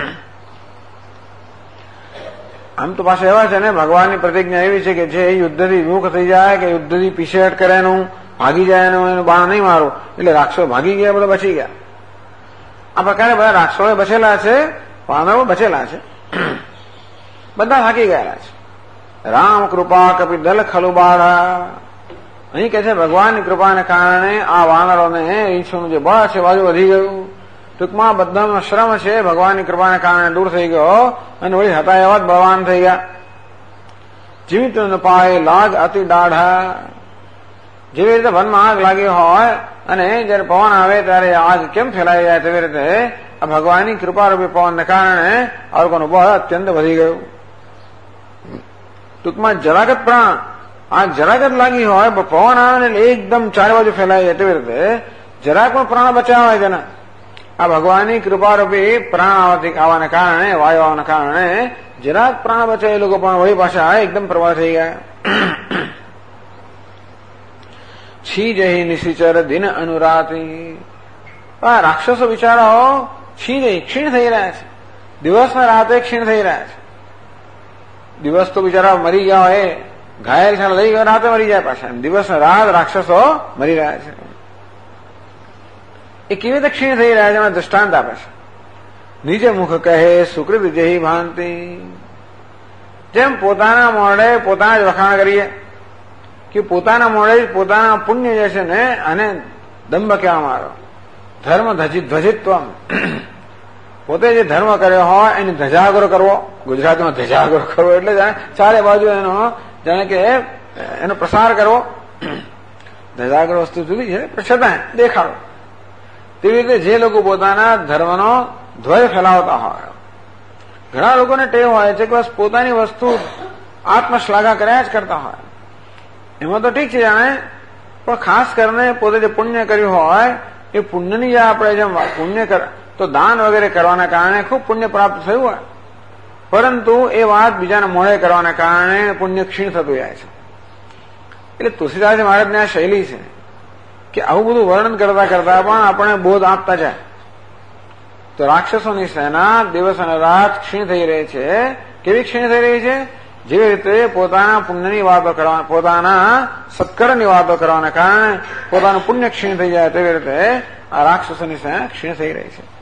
આમ તો પાછા એવા છે ને, ભગવાનની પ્રતિજ્ઞા એવી છે કે જે યુદ્ધથી વિમુખ થઈ જાય, કે યુદ્ધથી પીછેહટ કરે, એનું ભાગી જાય, એનું બાણ નહીં મારું, એટલે રાક્ષસો ભાગી ગયા, બધા બચી ગયા. આ પ્રકારે બધા રાક્ષસો બચેલા છે, પાંડવો બચેલા છે, બધા થાકી ગયેલા છે. રામ કૃપા કપિ દલ ખલુબાળા. અહીં કે છે ભગવાનની કૃપાને કારણે આ વાનરોને ઈંછોનું જે બળ છે બાજુ વધી ગયું. ટૂંકમાં બધાનો શ્રમ છે ભગવાનની કૃપાને કારણે દૂર થઈ ગયો અને વળી હતા એવા જ બળવાન થઈ ગયા. જીવિત પાય લાગ અતિ દાઢા. જેવી રીતે વનમાં આગ લાગી હોય અને જયારે પવન આવે ત્યારે આગ કેમ ફેલાઈ જાય, તેવી રીતે આ ભગવાનની કૃપારૂપી પવનને કારણે આ લોકોનું બળ અત્યંત વધી ગયું. ટૂંકમાં જરાગત પ્રાણ, આગ જરાગત લાગી હોય, પવન આવે ને એકદમ ચારે બાજુ ફેલાઈ જાય, તેવી રીતે જરાક પણ પ્રાણ બચાવાય તેના. આ ભગવાનની કૃપારૂપી પ્રાણ આવવાને કારણે, વાયુ આવવાના કારણે જરાક પ્રાણ બચાવે, એ લોકો પણ વળી પાછા એકદમ પ્રબળ થઈ ગયા. છી જહી નિશિચર દિન અનુરાતી. રાક્ષસો બિચારાઓ ક્ષીણ થઈ રહ્યા છે, દિવસના રાતે ક્ષીણ થઈ રહ્યા છે. દિવસ તો બિચારા મરી ગયા હોય, ઘાયલ છે, લઈ ગયા, રાતે મરી જાય પાછા. દિવસ રાત રાક્ષસો મરી રહ્યા છે. એ કેવી રીતે ક્ષીણ થઈ રહ્યા છે એમાં દ્રષ્ટાંત આપે છે. નીચે મુખ કહે સુકૃત જેહી ભાંતિ. જેમ પોતાના મોડે પોતાના જ વખાણ કરીએ કે પોતાના મોડે જ પોતાના પુણ્ય જે છે ને અને દંભ કહેવામાં આવ્યો. ધર્મ ધ્વજિત્વ. પોતે જે ધર્મ કર્યો હોય એની ધજાગરો કરવો, ગુજરાતીમાં ધજાગરો કરવો એટલે ચારે બાજુ એનો જાણે કે એનો પ્રસાર કરવો. ધજાગરો વસ્તુ જુદી છે, પણ છતાં દેખાડો. તેવી રીતે જે લોકો પોતાના ધર્મનો ધ્વજ ફેલાવતા હોય, ઘણા લોકોને ટેવ હોય છે કે બસ પોતાની વસ્તુ આત્મશ્લાઘા કર્યા જ કરતા હોય. એમાં તો ઠીક છે જાણે, પણ ખાસ કરીને પોતે જે પુણ્ય કર્યું હોય એ પુણ્યની જે આપણે જેમ પુણ્ય તો દાન વગેરે કરવાના કારણે ખૂબ પુણ્ય પ્રાપ્ત થયું હોય, પરંતુ એ વાત બીજાને મોડે કરવાના કારણે પુણ્ય ક્ષીણ થતું જાય છે. એટલે તુલસીદાસ મહારાજની આ શૈલી છે કે આવું બધું વર્ણન કરતા કરતા પણ આપણે બોધ આપતા જાય. તો રાક્ષસોની સેના દિવસ અને રાત ક્ષીણ થઈ રહી છે. કેવી ક્ષીણ થઈ રહી છે? જેવી રીતે પોતાના પુણ્યની વાતો કરવા, પોતાના સત્કર્મની વાતો કરવાના કારણે પોતાનું પુણ્ય ક્ષીણ થઈ જાય, તેવી રીતે આ રાક્ષસોની સેના ક્ષીણ થઈ રહી છે.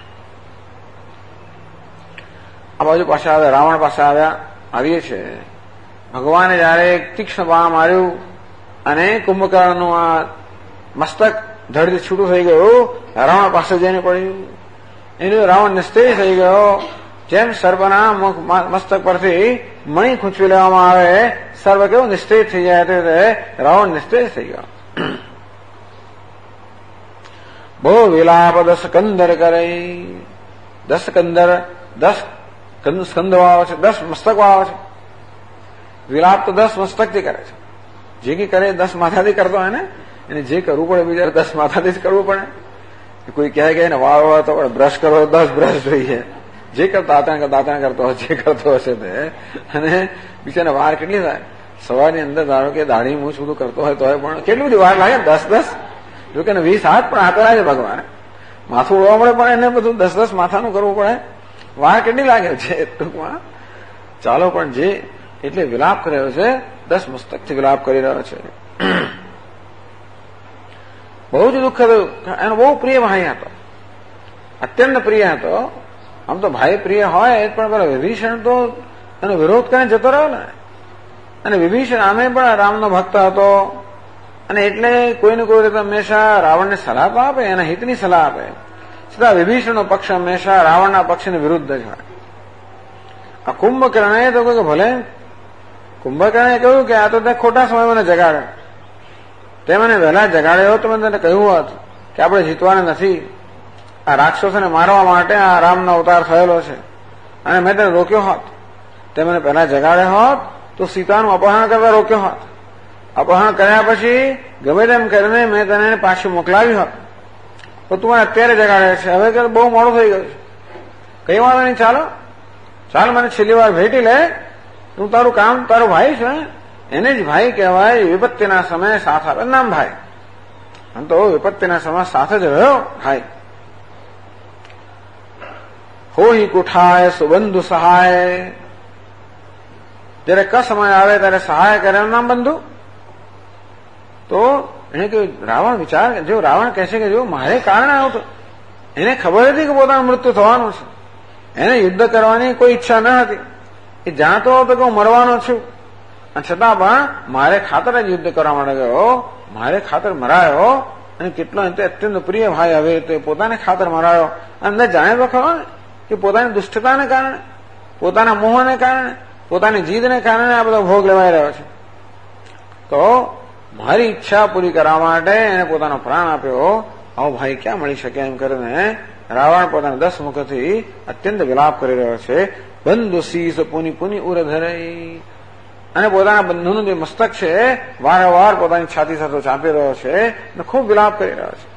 આ બાજુ પાછા આવ્યા, રાવણ પાસે આવીએ છે. ભગવાને જયારે તીક્ષ્ણ બાણ માર્યું અને કુંભકર્ણનું આ મસ્તક ધડથી છૂટું થઈ ગયું, રાવણ પાસે જઈને પડ્યું. એનું રાવણ નિસ્તેજ થઈ ગયો. જેમ સર્પના મસ્તક પરથી મણી ખૂંચવી લેવામાં આવે, સર્પ કેવું નિસ્તેજ થઈ જાય, તે રાવણ નિસ્તેજ થઈ ગયો. બહુ વિલાપ 10 કંદર કરે. 10 કંદર, 10 સ્કંદો આવે છે, 10 મસ્તકો આવે છે. વિલાપ તો 10 મસ્તકથી કરે છે. જે કઈ કરે 10 માથાથી કરતો હોય ને, એને જે કરવું પડે બિચારે 10 માથાથી જ કરવું પડે. કોઈ કહે કે એને વાળ હોય તો બ્રશ કરો, 10 બ્રશ જોઈએ. જે કરતા દાંતણ કરતો હોય, જે કરતો હશે તે. અને બિચારા વાર કેટલી થાય સવારની અંદર, ધારો કે દાઢી મૂછ બધું કરતો હોય તો પણ કેટલી બધી વાર લાગે, 10 જો કે 20 હાથ પણ આપેલા છે ભગવાન. માથું ઉડવા પડે પણ એને બધું 10 માથાનું કરવું પડે. વાર કેટલી લાગે છે ટૂંકમાં. ચાલો પણ જે એટલે વિલાપ કર્યો છે, 10 મસ્તકથી વિલાપ કરી રહ્યો છે. બહુ જ દુઃખ થયું. એનો બહુ પ્રિય ભાઈ હતો, અત્યંત પ્રિય હતો. આમ તો ભાઈ પ્રિય હોય પણ પેલા વિભીષણ તો એનો વિરોધ કરીને જતો રહ્યો ને. અને વિભીષણ આમે પણ રામનો ભક્ત હતો અને એટલે કોઈને કોઈ રીતે હંમેશા રાવણને સલાહ તો આપે, એના હિતની સલાહ આપે, છતાં વિભીષણનો પક્ષ હંમેશા રાવણના પક્ષની વિરુદ્ધ જ હોય. આ કુંભકર્ણએ તો કહ્યું કે ભલે, કુંભકર્ણએ કહ્યું કે આ તો તે ખોટા સમય મને જગાડે, તે મને વહેલા જગાડ્યો તો મને તને કહ્યું હોત કે આપણે જીતવાના નથી, આ રાક્ષસોને મારવા માટે આ રામનો અવતાર થયેલો છે, અને મેં તને રોક્યો હોત, તે મને પહેલા જગાડ્યો હોત તો સીતાનું અપહરણ કરતા રોક્યો હોત, અપહરણ કર્યા પછી ગમે તેમ કરીને મેં તને પાછી મોકલાવી હોત, તો તું મને અત્યારે જગાડે છે, હવે કે બહુ મોડું થઈ ગયું છે, કઈ વાંધો નહીં, ચાલ મને છેલ્લી વાર ભેટી લે, તું તારું કામ, તારો ભાઈ છે, એને જ ભાઈ કહેવાય, વિપત્તિના સમયે સાથ આપે, નામ ભાઈ, આમ તો વિપત્તિના સમય સાથે જ રહ્યો ભાઈ. હોઈ કુઠાય સુબંધુ સહાય, જયારે ક સમય આવે ત્યારે સહાય કરે નામ બંધુ. તો એને કહ્યું, રાવણ વિચાર, જો રાવણ કહે છે કે જો મારે કારણે આવ્યું, એને ખબર હતી કે પોતાનું મૃત્યુ થવાનું છે, એને યુદ્ધ કરવાની કોઈ ઈચ્છા ન હતી, એ જાણતો હતો કે હું મરવાનો છું, અને છતાં પણ મારે ખાતર જ યુદ્ધ કરવા માટે ગયો, મારે ખાતર મરાયો, અને કેટલો અત્યંત પ્રિય ભાઈ હવે તો પોતાને ખાતર મરાયો, અંદર જાણે તો ખરો ને કે પોતાની દુષ્ટતાને કારણે, પોતાના મોહને કારણે, પોતાની જીદને કારણે આ બધો ભોગ લેવાઈ રહ્યો છે. તો મારી ઈચ્છા પૂરી કરવા માટે એને પોતાનો પ્રાણ આપ્યો, આવો ભાઈ ક્યાં મળી શકે એમ કરીને રાવણ પોતાના 10 મુખથી અત્યંત વિલાપ કરી રહ્યો છે. બંધુ શીશ પુની પુની ઉર ધરાઈ, અને પોતાના બંધુનું જે મસ્તક છે વારંવાર પોતાની છાતી સાથે ચાંપી રહ્યો છે અને ખૂબ વિલાપ કરી રહ્યો છે.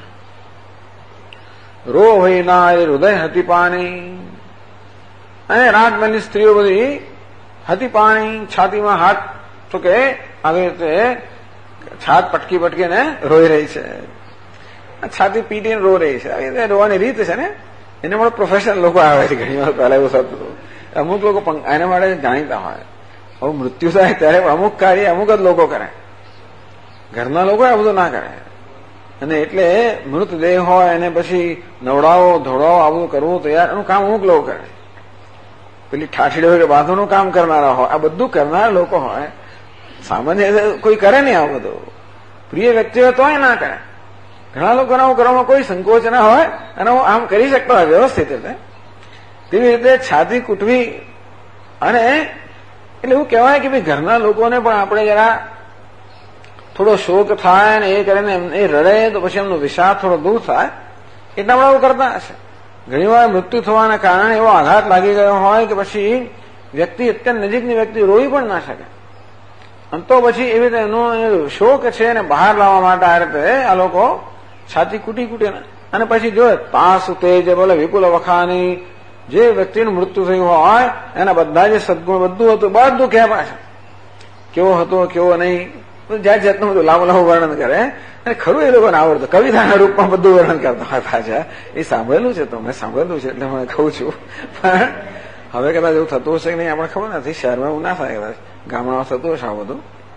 રો હોય ના હૃદય હતી પાણી, અને રાજમહેલની સ્ત્રીઓ બધી હતી પાણી, છાતીમાં હાથ તો કે આવી રીતે છાત પટકી પટકીને રોઈ રહી છે, છાતી પીટીને રો રહી છે. આવી રીતે રોવાની રીત છે ને, એને માટે પ્રોફેશનલ લોકો આવે છે. ઘણી વાર પહેલા એવું થતું, અમુક લોકો એના માટે જાણીતા હોય, હવે મૃત્યુ થાય ત્યારે અમુક કાર્ય અમુક જ લોકો કરે, ઘરના લોકો આ બધું ના કરે. અને એટલે મૃતદેહ હોય એને પછી નવડાવો ધોડાવો આ બધું કરવું તૈયાર, એનું કામ અમુક લોકો કરે. પેલી ઠાઠડી હોય કે બાંધવાનું કામ કરનારા હોય, આ બધું કરનારા લોકો હોય. સામાન્ય કોઈ કરે નહીં આ બધું, પ્રિય વ્યક્તિઓ તોય ના કરે. ઘણા લોકોને આવું કરવામાં કોઈ સંકોચ ના હોય અને હું આમ કરી શકતો હોય વ્યવસ્થિત રીતે. તેવી રીતે છાતી કૂટવી, અને એટલે એવું કહેવાય કે ભાઈ ઘરના લોકોને પણ આપણે જરા થોડો શોક થાય ને એ કરીને એ રડે તો પછી એમનો વિષાદ થોડો દૂર થાય, એટલા બધા એવું કરતા હશે. ઘણી વાર મૃત્યુ થવાના કારણે એવો આઘાત લાગી ગયો હોય કે પછી વ્યક્તિ અત્યંત નજીકની વ્યક્તિ રોઈ પણ ના શકે, અને તો પછી એવી રીતે એનો શોક છે એને બહાર લાવવા માટે આ રીતે આ લોકો છાતી કૂટી કૂટીને, અને પછી જો તાસુ તેજ બોલે વિપુલ વખાની, જે વ્યક્તિનું મૃત્યુ થયું હોય એના બધા જે સદગુણ બધું હતું બધું કહે પાછા, કેવો હતો કેવો નહીં, જાત જાતનું બધું લાંબુ લાંબુ વર્ણન કરે. અને ખરું એ લોકોને આવડતું, કવિતાના રૂપમાં બધું વર્ણન કરતા હોય પાછા. એ સાંભળેલું છે, તો મેં સાંભળેલું છે એટલે હું કહું છું. પણ હવે કદાચ એવું થતું હશે કે નહીં આપણે ખબર નથી, શહેરમાં એવું ના થાય, કદાચ ગામડામાં થતું હશે આ બધું.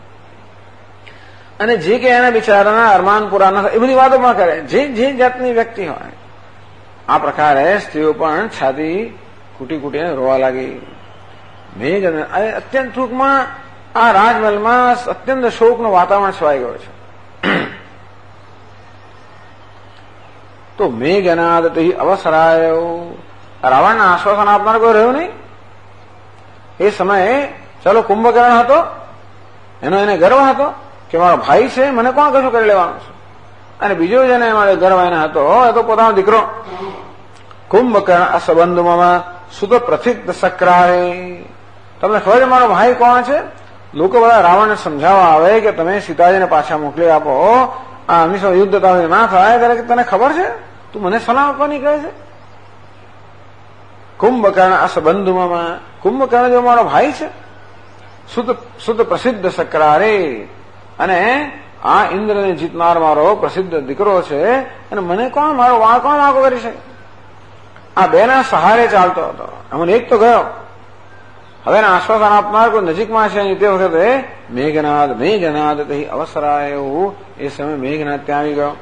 અને જે કે એના બિચારાના અરમાન પૂરા ના થાય એ બધી વાતો પણ કરે, જે જાતની વ્યક્તિ હોય. આ પ્રકારે સ્ત્રીઓ પણ છાતી કૂટી કૂટીને રોવા લાગી. મેઘ અત્યંત ટૂંકમાં આ રાજમહેલમાં અત્યંત શોકનું વાતાવરણ છવાઈ ગયું છે. તો મેઘ અનાદ અવસરાયો, રાવણના આશ્વાસન આપનાર કોઈ રહ્યું નહીં. એ સમયે ચાલો કુંભકર્ણ હતો, એનો એને ગર્વ હતો કે મારો ભાઈ છે, મને કોણ કશું કરી લેવાનું છે. અને બીજો જેને મારે ગર્વ એને હતો એ તો પોતાનો દીકરો કુંભકર્ણ. અસબંધમાં સુત પ્રથિત સક્રાય, તમને ખબર છે મારો ભાઈ કોણ છે? લોકો બધા રાવણને સમજાવવા આવે કે તમે સીતાજીને પાછા મોકલી આપો, આ હંમેશા યુદ્ધ ના થાય ત્યારે તને ખબર છે, તું મને સલાહ આપવાની કહે છે. કુંભકર્ણ અસબંધુમાં, કુંભકર્ણ જો મારો ભાઈ છે, સુત પ્રસિદ્ધ સક્રારે, અને આ ઇન્દ્રને જીતનાર મારો પ્રસિદ્ધ દીકરો છે, અને મને કોણ મારો વાળ કોણ વાંકો કરી શકે? આ બેના સહારે ચાલતો હતો, અમને એક તો ગયો. હવે આશ્વાસન આપનાર કોઈ નજીકમાં છે, તે વખતે મેઘનાદ તે અવસરાય, એવું એ સમય મેઘનાદ ત્યાં આવી ગયો.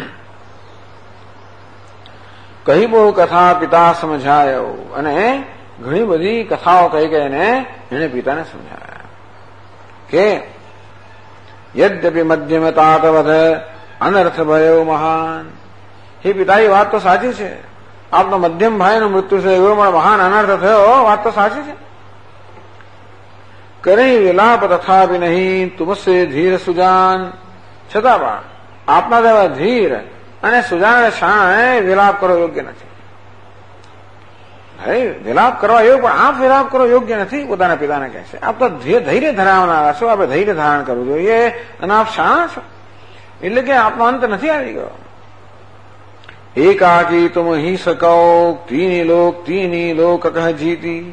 કહી બહુ કથા પિતા સમજાયો, અને ઘણી બધી કથાઓ કહી ગઈને એને પિતાને સમજાયા. કે યદ્યપિ મધ્યમતાતવધ અનર્થ ભયો મહાન. હે પિતા, એ વાત તો સાચી છે, આપનો મધ્યમ ભાઈનું મૃત્યુ છે એવો પણ મહાન અનર્થ થયો, વાત તો સાચી છે. કરે વિલાપ તથાપી નહીં તુમસે ધીર સુજાન. છતાં પણ આપના જેવા ધીર અને સુજાન શાણે વિલાપ કરો યોગ્ય નથી. વિલાપ કરવા એવું, પણ આપ વિલાપ કરો યોગ્ય નથી, પોતાના પિતાને કહે છે. આપ તો ધૈર્ય ધરાવનારા છો, આપણે ધૈર્ય ધારણ કરવું જોઈએ, અને આપ શાણા છો, એટલે કે આપનો અંત નથી આવી ગયો. એકાકી તુમ હિ સકો તીની લોક કહ જીતી.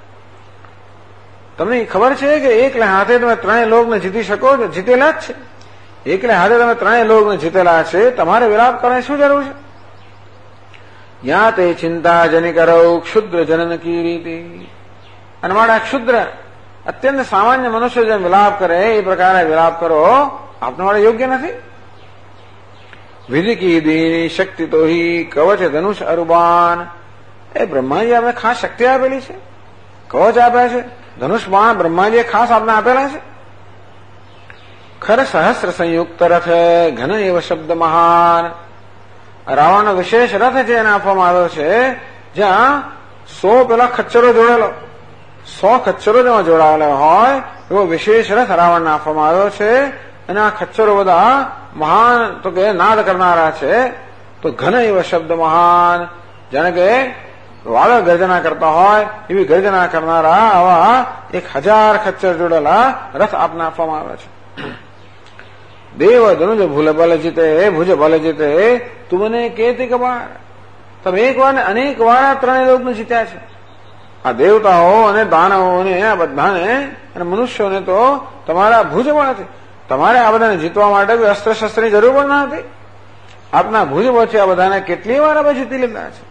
તમને ખબર છે કે એકલે હાથે તમે ત્રણેય લોકને જીતી શકો છો? જીતેલા જ છે. એકલે હાથે તમે ત્રણેય લોકને જીતેલા છે, તમારે વિલાપ કરવાની શું જરૂર છે? યા તે ચિંતા જની કરો ક્ષુદ્ર જનન કી રીતિ. અને મારા ક્ષુદ્ર અત્યંત સામાન્ય મનુષ્ય જેમ વિલાપ કરે એ પ્રકારે વિલાપ કરો, આપને માટે યોગ્ય નથી. વિધિ કી દીની શક્તિ તો હી કવચ ધનુષ અરુબાન. એ બ્રહ્માજી આપણે ખાસ શક્તિ આપેલી છે, કવચ આપ્યા છે, ધનુષ બાણ બ્રહ્માજીએ ખાસ આપને આપેલા છે. ખર સહસ્ર સંયુક્ત રથ ઘન એવ શબ્દ મહાન. રાવણનો વિશેષ રથ છે એને આપવામાં આવ્યો છે, જ્યાં 100 પેલા ખચ્ચરો જોડેલો, 100 ખચ્ચરો જેમાં જોડાયેલા હોય એવો વિશેષ રથ રાવણને આપવામાં આવ્યો છે. અને આ ખચ્ચરો બધા મહાન તો કે નાદ કરનારા છે. તો ઘન એવો શબ્દ મહાન, જાણે કે વાદળ ગર્જના કરતા હોય એવી ગર્જના કરનારા આવા 1000 ખચ્ચર જોડેલા રથ આપને આપવામાં આવે છે. દેવ ધનુજ ભૂલ બલ જીતે ભુજ બલ જીતે તુમને કેતી કબાર. તમે એક વાર ને અનેક વાર આ ત્રણેય લોકને જીત્યા છે. આ દેવતાઓ અને દાનવોને આ બધાને અને મનુષ્યોને તો તમારા ભુજ બળથી, તમારે આ બધાને જીતવા માટે કોઈ અસ્ત્ર શસ્ત્રની જરૂર પણ ના હતી. આપના ભુજ બળથી આ બધાને કેટલી વાર આપણે જીતી લીધા છે.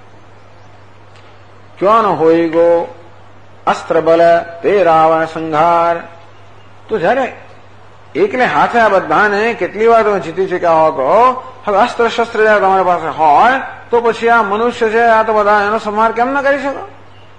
ક્યાં હોય ગો અસ્ત્ર બલ તે રાવણ સંહાર. તો જયારે એકલે હાથે આ બધાને કેટલી વાર તમે જીતી ચુક્યા હો, તો હવે અસ્ત્ર શસ્ત્ર જયારે તમારી પાસે હોય તો પછી આ મનુષ્ય છે આ તો બધા એનો સંહાર કેમ ના કરી શકો?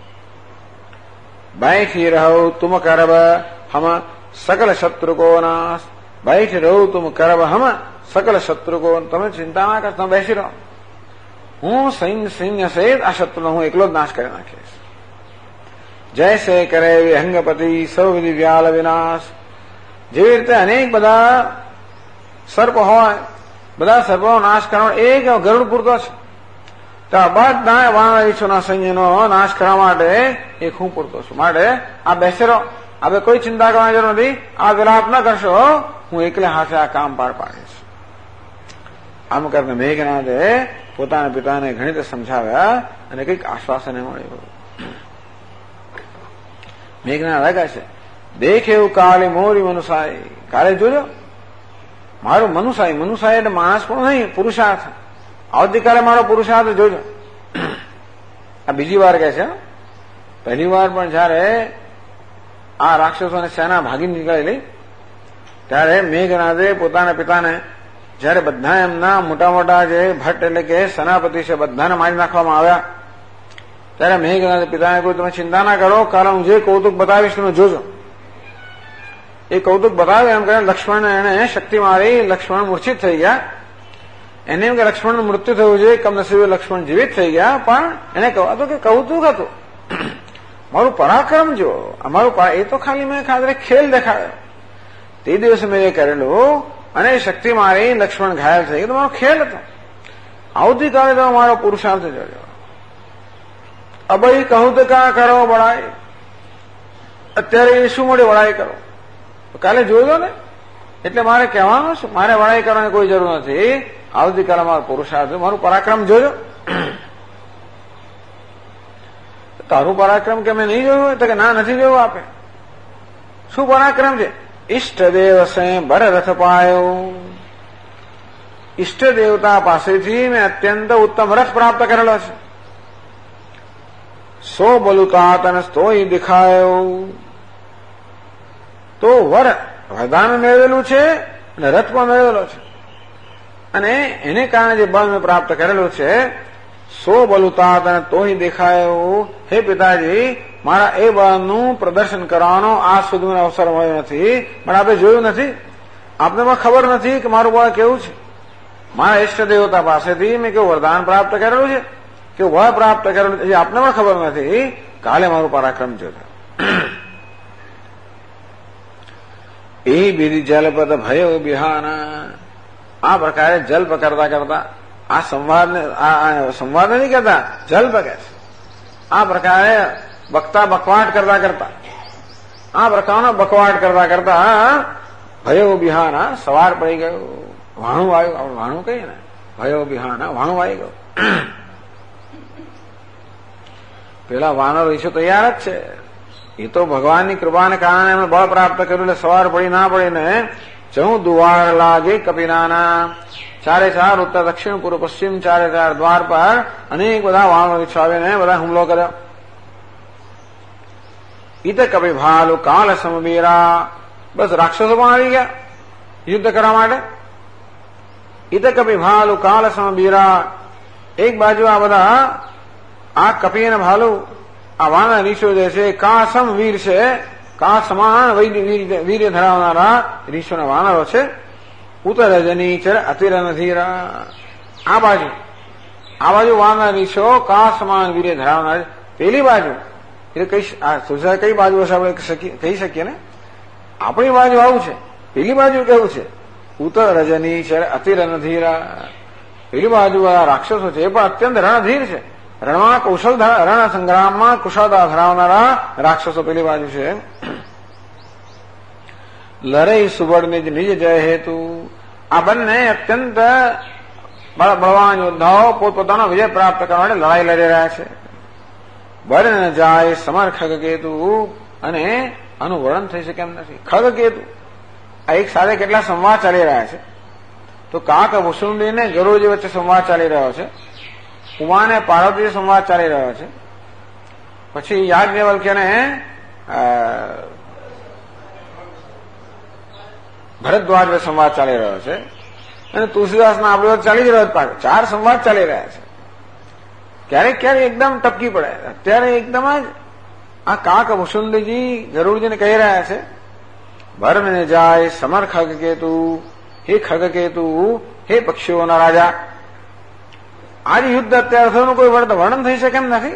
बैठी रहो तुम करब हम सकल शत्रु को नाश. बैठी रहो तुम करब हम सकल शत्रु को. તમે ચિંતા ના કરતા, બેસી રહો, હું સૈન્ય સહિત આ શત્રુનો હું એકલો જ નાશ કરી નાખીશ. જૈસે કરે વિહંગપતિ સૌવિધિ વ્યાલ વિનાશ. જેવી રીતે અનેક બધા સર્પ હોય, બધા સર્પોનો નાશ કરવાનો એક ગરુડ પૂરતો છે. તો બધા વાનરીછોના સૈન્યનો નાશ કરવા માટે એક હું પૂરતો છું. માટે આ બેસી રહો, હવે કોઈ ચિંતા કરવાની જરૂર નથી, આ વિલાપ ન કરશો, હું એકલે હાથે આ કામ પાર પાડીશ. આમ કરીને મેઘનાથે પોતાના પિતાને ઘણી રીતે સમજાવ્યા અને કંઈક આશ્વાસન મળ્યું. મેઘનાથ લાગે છે દેખે એવું કાલે મોરી મનુસાઈ. કાલે જોજો મારું મનુસાઈ એટલે માણસ પણ નહીં, પુરુષાર્થ. આવતીકાલે મારો પુરુષાર્થ જોજો. આ બીજી વાર કહે છે. પહેલી વાર પણ જયારે આ રાક્ષસોની સેના ભાગી નીકળેલી ત્યારે મેઘનાથે પોતાના પિતાને જયારે બધા એમના મોટા મોટા જે ભટ્ટ એટલે કે સેનાપતિ છે બધાને મારી નાખવામાં આવ્યા, ત્યારે મેઘનાથે પિતાને કોઈ તમે ચિંતા ના કરો, કારણ હું જે કૌતુક બતાવીશ તમે જોજો. એ કૌતુક બતાવ્યું એમ કરીને લક્ષ્મણને એને શક્તિ મારી, લક્ષ્મણ મૂર્છિત થઈ ગયા. એને એમ કે લક્ષ્મણનું મૃત્યુ થયું છે, કમનસીબે લક્ષ્મણ જીવિત થઈ ગયા. પણ એને કહેવાતું કે કૌતુક હતું, મારું પરાક્રમ જો, અમારું એ તો ખાલી મેં ખાતરે ખેલ દેખાડ્યો. તે દિવસે મેં એ કરેલું અને શક્તિ મારી, લક્ષ્મણ ઘાયલ થઈ ગયો, તો મારો ખેલ હતો. આવતીકાલે તો મારો પુરુષાર્થ જોડ્યો. અબઈ કહું તો કા કરો બળાઈ. અત્યારે શું મળે વડાઈ કરો, કાલે જોજો ને. એટલે મારે કહેવાનું શું, મારે વડાઈ કરવાની કોઈ જરૂર નથી. આવતીકાલે મારો પુરુષાર્થ, મારું પરાક્રમ જોજો. તારું પરાક્રમ કે મેં નહીં જોયું? તો કે ના, નથી જોયું. આપે શું પરાક્રમ છે? ઈષ્ટદેવ સે ભરરથ પાયો. ઈષ્ટ દેવતા પાસેથી મેં અત્યંત ઉત્તમ રથ પ્રાપ્ત કરેલો છે. સો બલુતા તને તોય દેખાયો. તો વરદાન મેળવેલું છે અને રથ પણ મેળવેલો છે, અને એને કારણે જે બળ મેં પ્રાપ્ત કરેલું છે. સો બલ ઉતાત અને તો ही દેખાયો હે પિતાજી મારા એ બળનું પ્રદર્શન કરવાનો આ સુધી મને અવસર મળ્યો નથી, પણ આપણે જોયું નથી, આપને પણ ખબર નથી કે મારું બળ કેવું છે. મારા ઈષ્ટ દેવતા પાસેથી મેં કેવું વરદાન પ્રાપ્ત કરેલું છે, કેવું બળ પ્રાપ્ત કરેલું છે, આપને પણ ખબર નથી. કાલે મારું પરાક્રમ જોજો. એ બીજી જલપદ ભયો બિહાના, આ પ્રકારે જલ્પ કરતા કરતા આ સંવાદ નથી કહેતા, જલ્પ કહે છે. આ પ્રકારે બકતા બકવાટ કરતા કરતા આ પ્રકારનો બકવાટ કરતા કરતા ભયો બિહાના સવાર પડી ગયો, વાણું આવ્યું. આપણે વાણું કહીએ ને, ભયો બિહાના વાણું આવી ગયું. પેલા વાનર ઈશો તૈયાર જ છે, એ તો ભગવાનની કૃપાને કારણે એમણે બળ પ્રાપ્ત કર્યું એટલે સવાર પડી ના પડીને જવું દુવાર લાગે કપિનાના, ચારે ચાર ઉત્તર દક્ષિણ પૂર્વ પશ્ચિમ ચારે ચાર દ્વાર પર અનેક બધા વાણો વિછાવીને બધા હુમલો કર્યો. ઈત કપિ ભાલુ કાલ સમબીરા, બસ રાક્ષસો પણ આવી ગયા યુદ્ધ કરવા માટે. ઈત કપિ ભાલુ કાલ સમબીરા, એક બાજુ આ બધા આ કપિ અને ભાલુ આ વાનર રીછો જે છે કા સમ વીર છે, કા સમાન વીર્ય ધરાવનારા રીછોના વાનરો છે. ઉત્તર રજની ચર અતિર નધીરા, આ બાજુ વાનર રીછો કા સમાન વીર્ય ધરાવનાર. પેલી બાજુ એટલે કઈ બાજુ હશે આપણે કહી શકીએ ને, આપણી બાજુ આવું છે, પેલી બાજુ કેવું છે ઉત્તર રજની ચર અતિર નધીરા. પેલી બાજુ રાક્ષસો છે એ પણ અત્યંત રણધીર છે, રણમાં રણ સંગ્રામમાં કુશળતા ધરાવનારા રાક્ષસો પેલી બાજુ છે. લડઈ સુબળ નિજ જય હેતુ, આ બંને અત્યંત બળવાન યોદ્ધાઓ પોતપોતાનો વિજય પ્રાપ્ત કરવા માટે લડાઈ લડી રહ્યા છે. બળ જાય સમર ખગકેતુ, અને આનું વર્ણન થઈ શકે એમ નથી. ખગકેતુ આ એક સાથે કેટલા સંવાદ ચાલી રહ્યા છે. તો કાક ભૂસુંડી ને ગરુડજી વચ્ચે સંવાદ ચાલી રહ્યો છે, ઉમા ને પાર્વતી સંવાદ ચાલી રહ્યો છે, પછી યાજ્ઞવલ્ક્ય ને ભરદ્વાજ સંવાદ ચાલી રહ્યો છે, અને તુલસીદાસના આપણે ચાલી જ રહ્યો છે. ચાર સંવાદ ચાલી રહ્યા છે. ક્યારેક ક્યારેક એકદમ ટપકી પડે. અત્યારે એકદમ જ આ કાક ભૂસુંડીજી ગરુડજીને કહી રહ્યા છે, ભરને જાય સમર ખગકેતુ, હે ખગકેતુ, હે પક્ષીઓના રાજા. આજે યુદ્ધ અત્યાર થયું કોઈ વર્ણન થઈ શકે એમ નથી.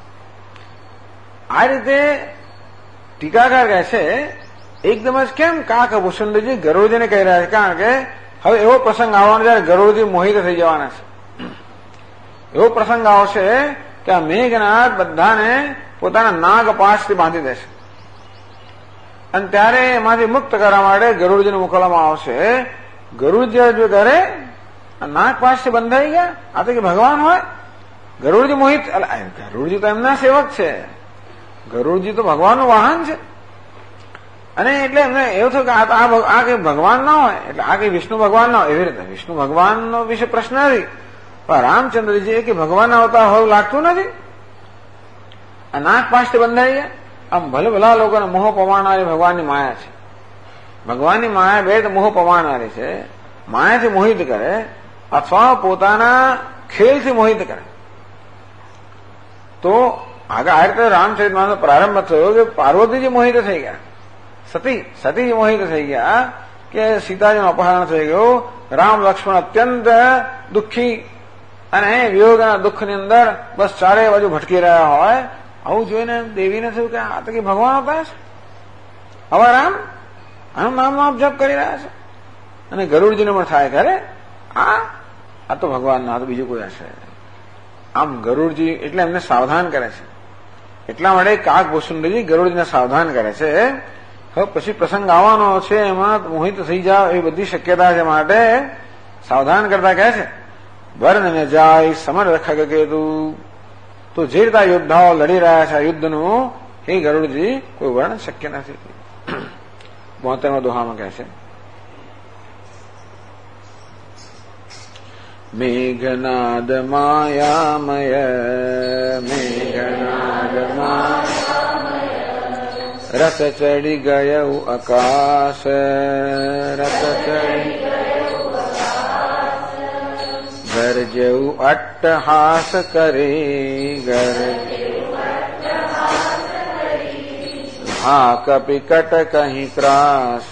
આ રીતે ટીકાકાર કહે છે એકદમ જ કેમ કાક ભૂષણજી ગરુડજીને કહી રહ્યા છે, કારણ કે હવે એવો પ્રસંગ આવવાનો જયારે ગરુડજી મોહિત થઈ જવાના છે. એવો પ્રસંગ આવશે કે આ મેઘનાથ બધાને પોતાના નાગ પાસથી બાંધી દેશે, અને ત્યારે એમાંથી મુક્ત કરવા માટે ગરુડજીને મોકલવામાં આવશે. ગરુડજી જો કરે નાગ પાસથી બંધાઈ ગયા, આ તો કે ભગવાન હોય. ગરુડજી મોહિત, ગરુડજી તો એમના સેવક છે, ગરુડજી તો ભગવાનનું વાહન છે. અને એટલે એમને એવું થયું કે આ કઈ ભગવાન ના હોય, એટલે આ કઈ વિષ્ણુ ભગવાન ના હોય. એવી રીતે વિષ્ણુ ભગવાનનો વિશે પ્રશ્ન નથી, પણ રામચંદ્રજી કે ભગવાન આવતા હોય લાગતું નથી. આ નાગ પાસથી બંધાઈ ગયા. આમ ભલે ભલા લોકોને મોહ પમાડનારી ભગવાનની માયા છે. ભગવાનની માયા બે મોહ પમાડનારી છે. માયાથી મોહિત કરે અથવા પોતાના ખેલથી મોહિત કરે. તો આગળ આ રીતે રામચરિતમાનસનો પ્રારંભ થયો કે પાર્વતીજી મોહિત થઈ ગયા, સતીજી મોહિત થઈ ગયા, કે સીતાજીનું અપહરણ થઈ ગયું. રામ લક્ષ્મણ અત્યંત દુઃખી અને વિયોગના દુઃખની અંદર બસ ચારે બાજુ ભટકી રહ્યા હોય. આવું જોઈને દેવીને થયું કે આ તો કે ભગવાન હતા છે. હવે રામ આનું નામ જપ કરી રહ્યા છે. અને ગરુડજીને પણ થાય કે અરે આ તો ભગવાન ના, તો બીજું કોઈ હશે. આમ ગરુડજી એટલે એમને સાવધાન કરે છે. એટલા માટે કાક ભૂષુંડીજી ગરુડજીને સાવધાન કરે છે. હવે પછી પ્રસંગ આવવાનો છે, એમાં મોહિત થઈ જાવ એ બધી શક્યતા છે, માટે સાવધાન કરતા કહે છે વર્ણને જાય સમર ખગકેતુ. તો જે રીતે યોદ્ધાઓ લડી રહ્યા છે આ યુદ્ધનું, હે ગરુડજી કોઈ વર્ણન શક્ય નથી. 72મા દોહામાં કહે છે મેઘનાદ માયામય, મેઘનાદ રસ ચડી ગયું આકાશ, રસ ચડી જેવું અટ્ટહાસ કરી હા કપી કટ કહી ત્રાસ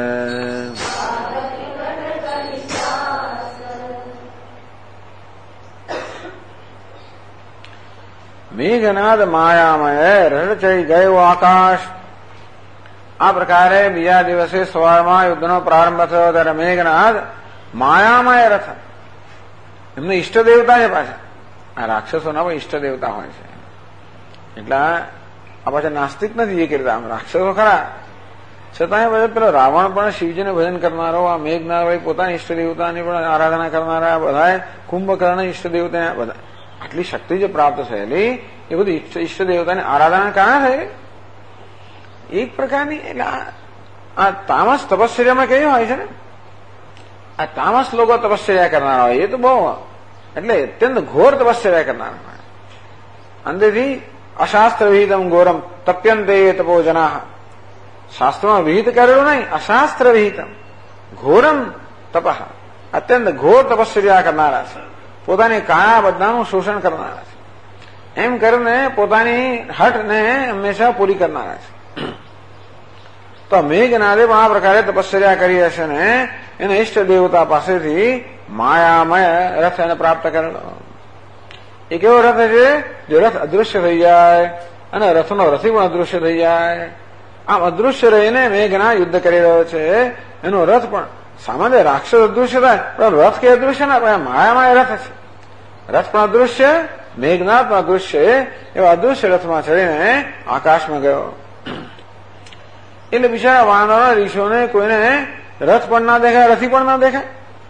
મેઘનાદ માયામય રડચઈ ગયો આકાશ. આ પ્રકારે બીજા દિવસે સવારમાં યુદ્ધનો પ્રારંભ થયો ત્યારે મેઘનાદ માયામય રથ, એમને ઈષ્ટ દેવતા છે પાછા. આ રાક્ષસોના પણ ઈષ્ટ દેવતા હોય છે. એટલે આ પાછા નાસ્તિક નથી. એ કરતા આમ રાક્ષસો ખરા, છતાંય બધા પેલો રાવણ પણ શિવજીને ભજન કરનારો, આ મેઘનાદ ભાઈ પોતાની ઈષ્ટ દેવતાની પણ આરાધના કરનારા, બધા કુંભકર્ણ ઈષ્ટ દેવતા, બધા આટલી શક્તિ જે પ્રાપ્ત થયેલી એ બધી ઈષ્ટ દેવતાની આરાધના કારણે થયેલી. એક પ્રકારની એટલે આ તામસ તપશ્ચર્યામાં કેવી હોય છે ને, આ તામસ લોકો તપશ્ચર્યા કરનારા હોય, એ તો બહુ એટલે અત્યંત ઘોર તપશ્ચર્યા કરનારા હોય. અંદરથી અશાસ્ત્ર વિહિતમ ઘોરમ તપ્યંતે તપો જના. શાસ્ત્રમાં વિહિત કરેલું નહીં, અશાસ્ત્ર વિહિતમ ઘોરમ તપ, અત્યંત ઘોર તપશ્ચર્યા કરનારા છે. પોતાની કાયા બધાનું શોષણ કરનારા છે. એમ કરીને પોતાની હઠને હંમેશા પૂરી કરનારા છે. તો મેઘનાદે પણ આ પ્રકારે તપશ્ચર્યા કરી હશે ને એના ઈષ્ટ દેવતા પાસેથી માયામય રથ એને પ્રાપ્ત કરેલો. એ કેવો રથ છે? જે રથ અદૃશ્ય થઈ જાય અને રથનો રથી પણ અદૃશ્ય થઈ જાય. આમ અદૃશ્ય રહીને મેઘનાદ યુદ્ધ કરી રહ્યો છે. એનો રથ પણ સામાન્ય રાક્ષસ અદૃશ્ય થાય, પણ રથ કે અદૃશ્ય ના, પણ માયામય રથ છે. રથ પણ અદૃશ્ય, મેઘનાદ પણ અદૃશ્ય, એવા અદૃશ્ય રથમાં ચડીને આકાશમાં ગયો. એટલે બિચારા વાનરોના રીછોને કોઈને રથ પણ ના દેખાય, રથી પણ ના દેખાય.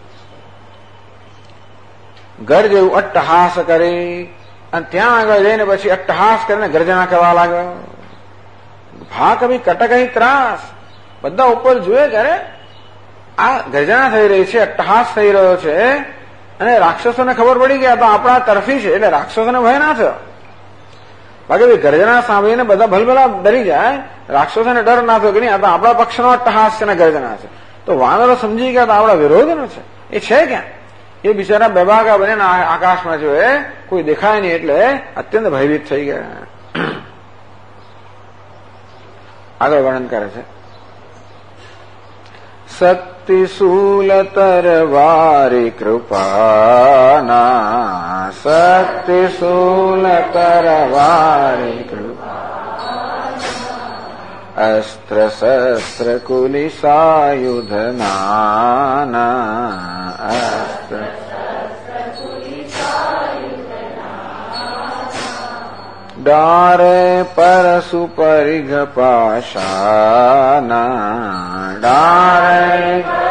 ઘર જેવું અટ્ટહાસ કરી અને ત્યાં આગળ જઈને પછી અટ્ટહાસ કરીને ગર્જના કરવા લાગ્યો. ભા કભી કટકહી ત્રાસ. બધા ઉપર જોયે ત્યારે આ ગર્જના થઈ રહી છે, અટ્ટહાસ થઈ રહ્યો છે અને રાક્ષસોને ખબર પડી ગયા તો આપણા તરફી છે, એટલે રાક્ષસોને ભય ના થયો. બાકી ગર્જના સાંભળીને બધા ભલભલા ડરી જાય, રાક્ષસોને ડર ના થયો કે નહીં આ તો આપણા પક્ષનો અટ્ટહાસ છે ને ગર્જના છે. તો વાનરો સમજી ગયા તો આપણા વિરોધનો છે. એ છે ક્યાં? એ બિચારા બેભાગા બને આકાશમાં જોયે, કોઈ દેખાય નહીં એટલે અત્યંત ભયભીત થઈ ગયા. આગળ વર્ણન કરે છે. શક્તિશૂલ તરવારી કૃપાના, શક્તિશૂલ તરવારી કૃપા, અસ્ત્ર શસ્ત્ર કુલિસાયુધના, અસ્ત્ર ડારે પરશુ પરિઘ પાશાના, ડારે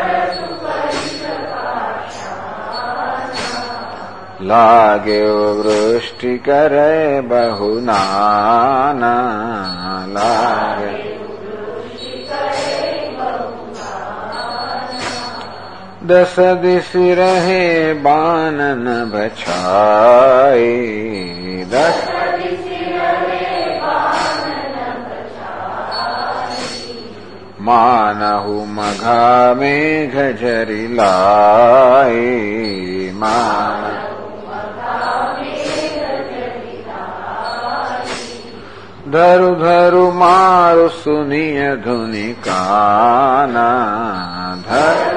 લાગ્યો વૃષ્ટિ કરે બહુનાના, લાગે દસ દિશી રહે બાનન બછાઈ, દસ માનહુ મઘા મેઘ જરી લાઈ, માન ધરુ ધરુ મારુ સુનિય ધુનિ કાના, ધરુ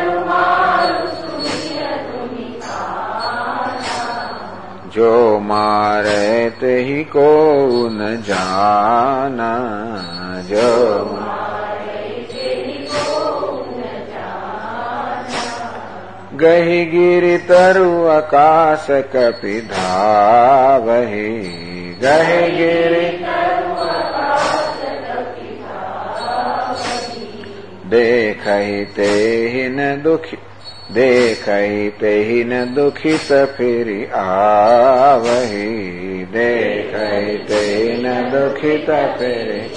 જો મારે તેહી કો ન જાના, જો ગહી ગિરિ તરુ આકાશ કપી ધાવહી, ગહી ગિરિ દેખઈ તેહિન દુખી, દેખઈ તેહિન દુખિત ફિરી આવહી, દેખઈ તેહિન દુખિત ફિરી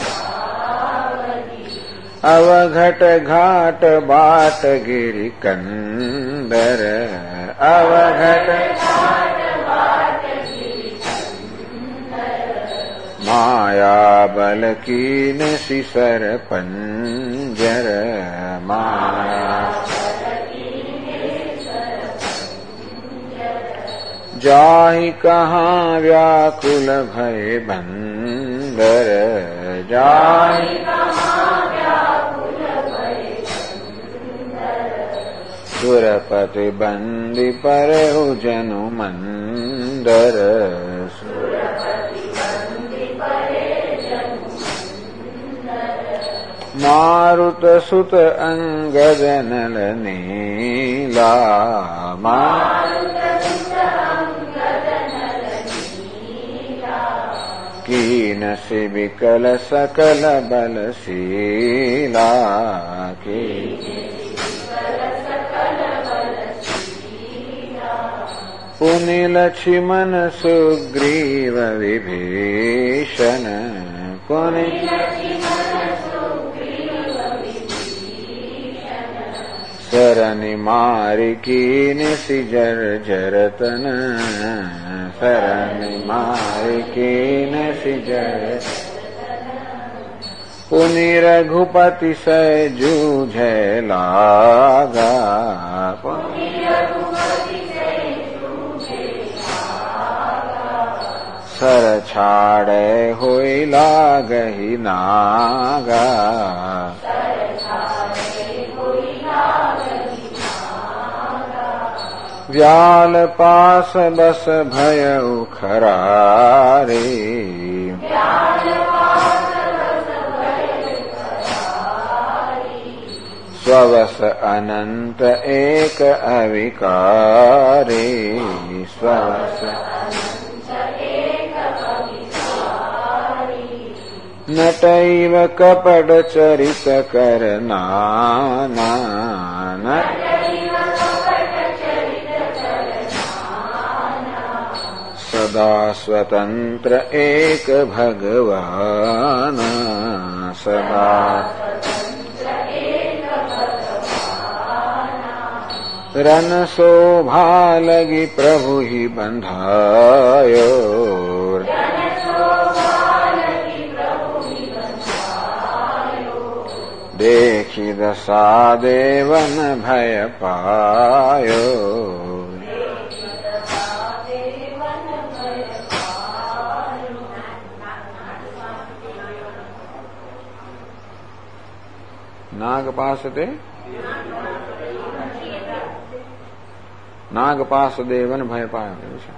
અવઘટ ઘાટ બાટ ગિરિ કંદર, અવઘટ માયા બલ કીન શિસર પંજર, માયા जाहि कहाँ व्याकुल भय बंदर, जाहि सुरपति बंदी पर जनु मंदर, मारुत सुत अंगद नल नीला, कीन से विकल सकल बलशीला, पुनि लक्ष्मण सुग्रीव विभीषण, पुनि सरनि मारि कीन सिजर जरतन, सरनि मारि कीन सिजर, पुनि रघुपति सै जूझे लागा, सर छाड़े होई लागहि नागा, व्याल पास बस भयउ खरारे, स्ववस अनंत एक अविकारे, स्ववस नटैव कपट चरित कर नाना, सदा स्वतंत्र एक भगवान, सदा रन शोभा लगी प्रभु ही बंधायो, देखी दशा देवन भय पायो, नागपासते नागपास देवन भय पायो.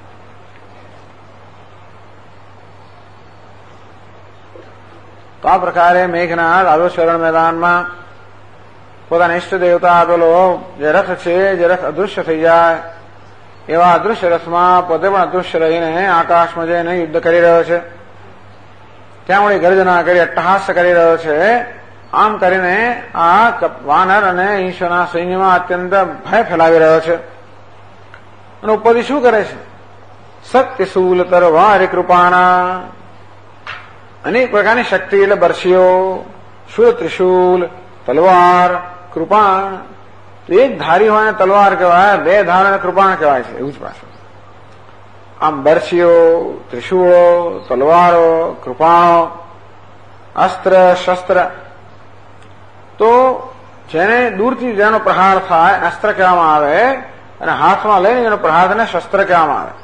તો આ પ્રકારે મેઘનાદ આવેશ્વરણ મેદાનમાં પોતાના ઇષ્ટ દેવતા પેલો જે રથ છે, જે રથ અદૃશ્ય થઈ જાય એવા અદૃશ્ય રથમાં પોતે પણ અદૃશ્ય રહીને આકાશમાં જઈને યુદ્ધ કરી રહ્યો છે. ત્યાં વળી ગર્જના કરી અટ્ટહાસ્ય કરી રહ્યો છે. આમ કરીને આ વાનર અને ઈશ્વરના સૈન્યમાં અત્યંત ભય ફેલાવી રહ્યો છે. અને ઉપરથી શું કરે છે? સત્યશૂલ તરવારી કૃપાણા, અનેક પ્રકારની શક્તિ એટલે બરસીઓ, શૂળ ત્રિશૂલ, તલવાર, કૃપાણ. એક ધારી હોય ને તલવાર કહેવાય, બે ધાર અને કૃપાણ કહેવાય છે. એવું જ પાછું આમ બરસીઓ, ત્રિશૂળો, તલવારો, કૃપાણો, અસ્ત્ર શસ્ત્ર. તો જેને દૂરથી જેનો પ્રહાર થાય અસ્ત્ર કહેવામાં આવે, અને હાથમાં લઈને એનો પ્રહાર થઈને શસ્ત્ર કહેવામાં આવે.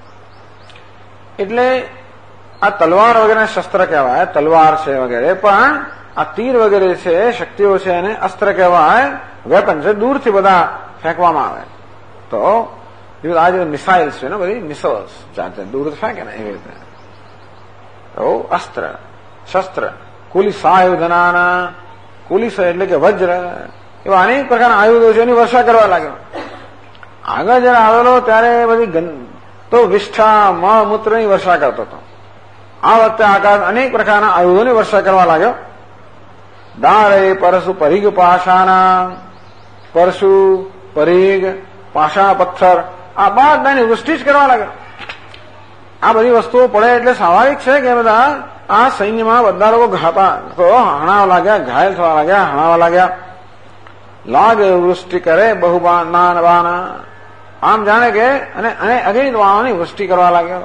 એટલે આ તલવાર વગેરે શસ્ત્ર કહેવાય, તલવાર છે વગેરે. પણ આ તીર વગેરે છે, શક્તિઓ છે, એને અસ્ત્ર કહેવાય, વેપન છે, દૂરથી બધા ફેંકવામાં આવે. તો આ જે મિસાઇલ્સ છે ને, બધી મિસાઇલ્સ દૂરથી ફેંકે ને એવી રીતે. તો અસ્ત્ર શસ્ત્ર, કુલિસાયુધનાના, કુલિસ એટલે કે વજ્ર, એવા અનેક પ્રકારના આયુધો છે એની વર્ષા કરવા લાગ્યો. આગળ જયારે આવેલો ત્યારે બધી તો વિષ્ઠા મૂત્રની વર્ષા કરતો હતો. આ વખતે આકાશ અનેક પ્રકારના આયુધોની વર્ષા કરવા લાગ્યો. દારે પરશુ પરિગ પાષાણા, પરશુ પરિગ પાષાણ પથ્થર, આ બધાની વૃષ્ટિ જ કરવા લાગ્યો. આ બધી વસ્તુઓ પડે એટલે સ્વાભાવિક છે કે બધા આ સૈન્યમાં બધા લોકો ઘાતા તો હણાવા લાગ્યા, ઘાયલ થવા લાગ્યા, હણાવા લાગ્યા. લાગે વૃષ્ટિ કરે બહુ બાના, આમ જાણે કે અને અગણિત વાણોની વૃષ્ટિ કરવા લાગ્યો.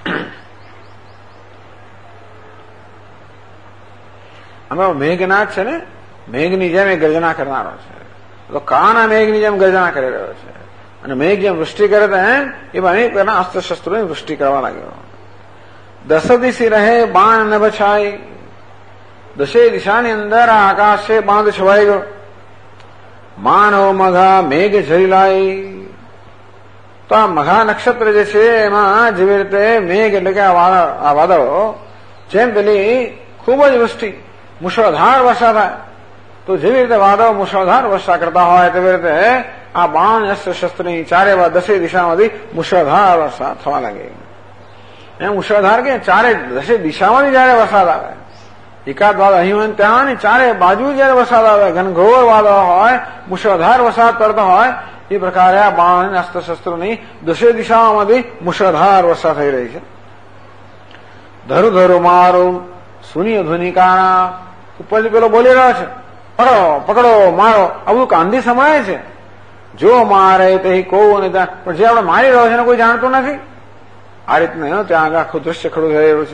અમે મેઘનાદ છે ને, મેઘની જેમ એ ગર્જના કરનારો છે. તો કાના મેઘની જેમ ગર્જના કરી રહ્યો છે. અને મેઘ જેમ વૃષ્ટિ કરે તેમ એ અનેક પ્રકારના અસ્ત્ર શસ્ત્રોની વૃષ્ટિ કરવા લાગ્યો. દસ દિશી રહે બાણ ન બછાય, દસે દિશાની અંદર આ આકાશ છે બાંધ છવાઈ ગયો. માનવ મઘા મેઘ ઝરી લાય, તો આ મઘા નક્ષત્ર જે છે એમાં જેવી રીતે મેઘ એટલે કે આ વાદળો જેમ પેલી ખૂબ જ વૃષ્ટિ મુશળધાર વર્ષા થાય, તો જેવી રીતે વાદળો મુશળધાર વર્ષા કરતા હોય તેવી રીતે આ બાણ અસ્ત્ર શસ્ત્રની ચારે દસે દિશામાંથી મુશળધાર વર્ષા થવા લાગે. એમ મુશળધાર કે ચારે દસે દિશામાંથી જયારે વરસાદ આવે, એકાદ વાદળ અહીં હોય ત્યાં ને ચારે બાજુ જયારે વરસાદ આવે, ઘનઘોર વાદળ હોય, મુશળધાર વરસાદ પડતો હોય, એ પ્રકારે આ બાણ અસ્ત્ર શસ્ત્રોની દસે દિશાઓમાંથી મુશળધાર વર્ષા થઈ રહી છે. ધરુ ધરુ મારું સુનિય ધ્વનિકાણા, ઉપરથી પેલો બોલી રહ્યો છે, પકડો પકડો મારો, આ બધું કાંધી સમાય છે. જો મારે તે કહું અને ત્યાં, પણ જે આપણે મારી રહ્યો છે એને કોઈ જાણતું નથી. આ રીતનું ત્યાં આગળ આખું દ્રશ્ય ખડું થઈ રહ્યું છે.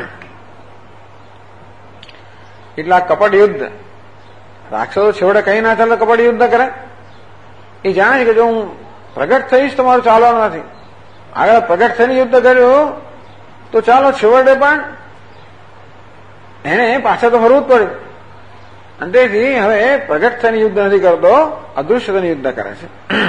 એટલા કપટ યુદ્ધ, રાક્ષસો છેવટે કઈ ના ચાલે કપટ યુદ્ધ કરે. એ જાણે છે કે જો હું પ્રગટ થઈશ તો મારું ચાલવાનું નથી. આગળ પ્રગટ થઈને યુદ્ધ કર્યું તો ચાલો છેવટે પણ એને પાછા તો ફરવું જ પડ્યું. અને તેથી હવે પ્રગટ થઈને યુદ્ધ નથી કરતો, અદૃશ્ય થઈને યુદ્ધ કરે છે.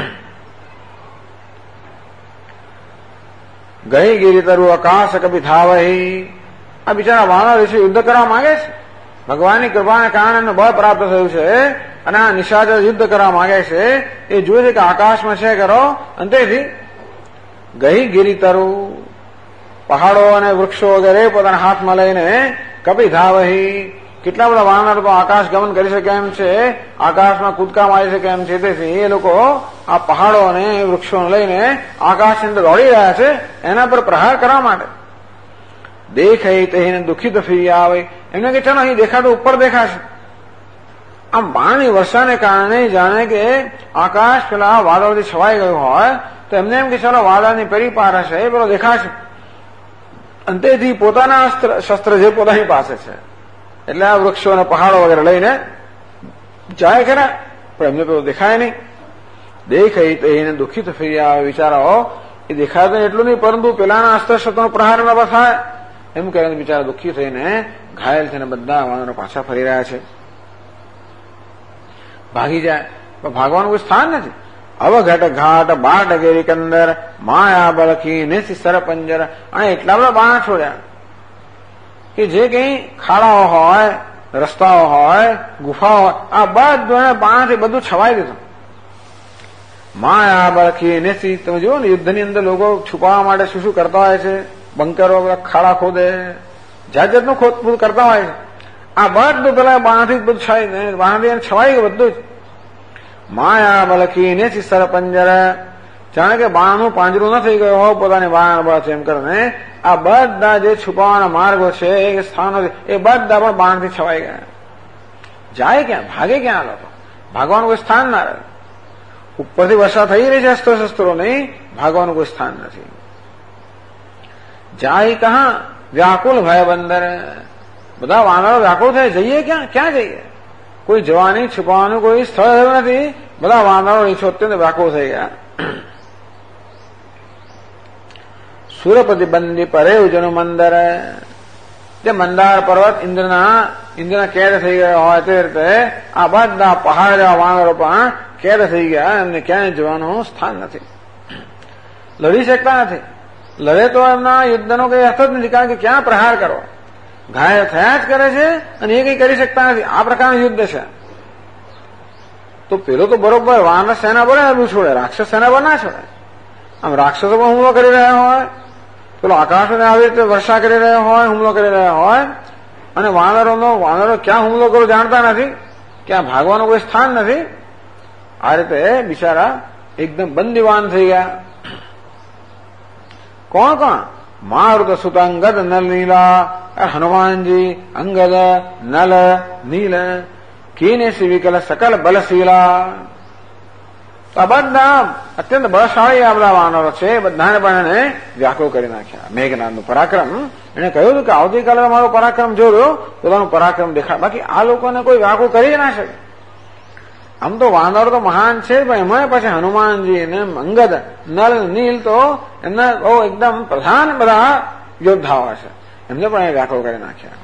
ગઈ ગીરી તરુ આકાશ કભી ધાવહી, આ બિચારા વાનર વિશે યુદ્ધ કરવા માંગે છે. ભગવાનની કૃપાને કારણે એમને બળ પ્રાપ્ત થયું છે અને આ નિશાચર યુદ્ધ કરવા માંગે છે. એ જોયે છે કે આકાશમાં છે કરો, અને તેથી ગઈ ગીરી તરુ, પહાડો અને વૃક્ષો વગેરે પોતાના હાથમાં લઈને કભી ધાવહી, કેટલા બધા વાનર તો આકાશ ગમન કરી શકે એમ છે, આકાશમાં કૂદકા મારી શકે એમ છે. તેથી એ લોકો આ પહાડો અને વૃક્ષોને લઈને આકાશની અંદર દોડી રહ્યા છે એના પર પ્રહાર કરવા માટે. દેખાય તેને દુઃખિત ફરી આવે, એમને કે ચાલો અહીં દેખાતું ઉપર દેખાશે. આમ બાણની વર્ષાને કારણે જાણે કે આકાશ પેલા વાદળથી છવાઈ ગયું હોય તો એમને એમ કે ચાલો વાદળની પરિપાર હશે એ પેલો દેખાશે. અને તેથી પોતાના શસ્ત્ર જે પોતાની પાસે છે એટલે આ વૃક્ષો અને પહાડો વગેરે લઈને જાય ખરા, પણ એમને પેલો દેખાય નહીં. દેખાય તો એને દુઃખિત ફરી આવે, વિચારાઓ એ દેખાય તો એટલું નહીં પરંતુ પેલાના અસ્ત્ર શસ્ત્રનો પ્રહાર એમના થાય એમ કરીને બિચારા દુઃખી થઈને ઘાયલ થઈને બધા વાનરો પાછા ફરી રહ્યા છે. ભાગી જાય પણ ભાગવાનું કોઈ સ્થાન નથી. અવઘટ ઘાટ બાટ ગેરી કંદર માયા બળકી નેસી સરપંજર, અને એટલા બધા બાણ છોડ્યા કે જે કઈ ખાડાઓ હોય, રસ્તાઓ હોય, ગુફાઓ હોય, આ બધા બાણથી બધું છવાઈ દીધું. માયા બળકી નેસી, તમે જુઓ ને યુદ્ધની અંદર લોકો છુપાવવા માટે શું શું કરતા હોય છે, બંકરો ખાડા ખોદે, જાત જાતનું ખોદપૂદ કરતા હોય છે. આ બધું પેલા બાણથી બધું બાણથી છવાઈ ગયું બધું જ. માયા બલકી ને સરપંજર, જાણે કે બાણનું પાંજરું ન થઈ ગયું હોય પોતાની બાણ બળ એમ કરીને આ બધા જે છુપાવાના માર્ગો છે એ સ્થાનો એ બધા પણ બાણથી છવાઈ ગયા. જાય ક્યાં, ભાગે ક્યાં? લોકો ભાગવાનું કોઈ સ્થાન ના રહે. ઉપરથી વર્ષા થઈ રહી છે અસ્ત્ર શસ્ત્રોની, ભાગવાનું કોઈ સ્થાન નથી. જાય કહા વ્યાકુલ ભય બંદર, બધા વાનરો વ્યાકુળ થાય, જઈએ ક્યાં? ક્યાં જઈએ? કોઈ જવાની છુપાવાનું કોઈ સ્થળ એવું નથી. બધા વાનરો નીચે અત્યંત વ્યાકુળ થઈ ગયા. સુરપતિ બંદી પરે ઉજનું મંદર, જે મંદાર પર્વત ઇન્દ્રના કેદ થઈ ગયા હોય તે રીતે આ બધા પહાડ જેવા વાનરો પણ કેદ થઈ ગયા. એમને ક્યાંય જવાનું સ્થાન નથી, લડી શકતા નથી. લડે તો એમના યુદ્ધનો કઈ અર્થ જ નથી, કારણ કે ક્યાં પ્રહાર કરો, ઘાયલ થયા જ કરે છે અને એ કઈ કરી શકતા નથી. આ પ્રકારનું યુદ્ધ છે. તો પેલો તો બરોબર વાનર સેના પર છોડે, રાક્ષસ સેના પર ના છોડે. આમ રાક્ષસો પણ હુમલો કરી રહ્યા હોય, પેલો આકાશને આવી રીતે વર્ષા કરી રહ્યા હોય, હુમલો કરી રહ્યા હોય, અને વાનરો ક્યાં હુમલો કરો જાણતા નથી, ક્યાં ભાગવાનું કોઈ સ્થાન નથી. આ રીતે બિચારા એકદમ બંદીવાન થઈ ગયા. કોણ કોણ? મારુત સુત અંગદ નલ નીલા, હનુમાનજી અંગદ નલ નીલ કીને વિકલ સકલ બલશીલા. આ બધા અત્યંત બળશાળી આ બધા વાનરો છે. બધાને પણ એને વ્યાકુળ કરી નાખ્યા. મેઘનાથનું પરાક્રમ, એને કહ્યું હતું કે આવતીકાલે મારો પરાક્રમ જોયો, પોતાનું પરાક્રમ દેખાડ. બાકી આ લોકોને કોઈ વ્યાકુળ કરી ના શકે. આમ તો વાનર તો મહાન છે, પણ એમાં પછી હનુમાનજી ને અંગદ, નળ, નીલ તો એમના બહુ એકદમ પ્રધાન બધા યોદ્ધાઓ છે, એમને પણ એ દાખલો કરી નાખ્યા.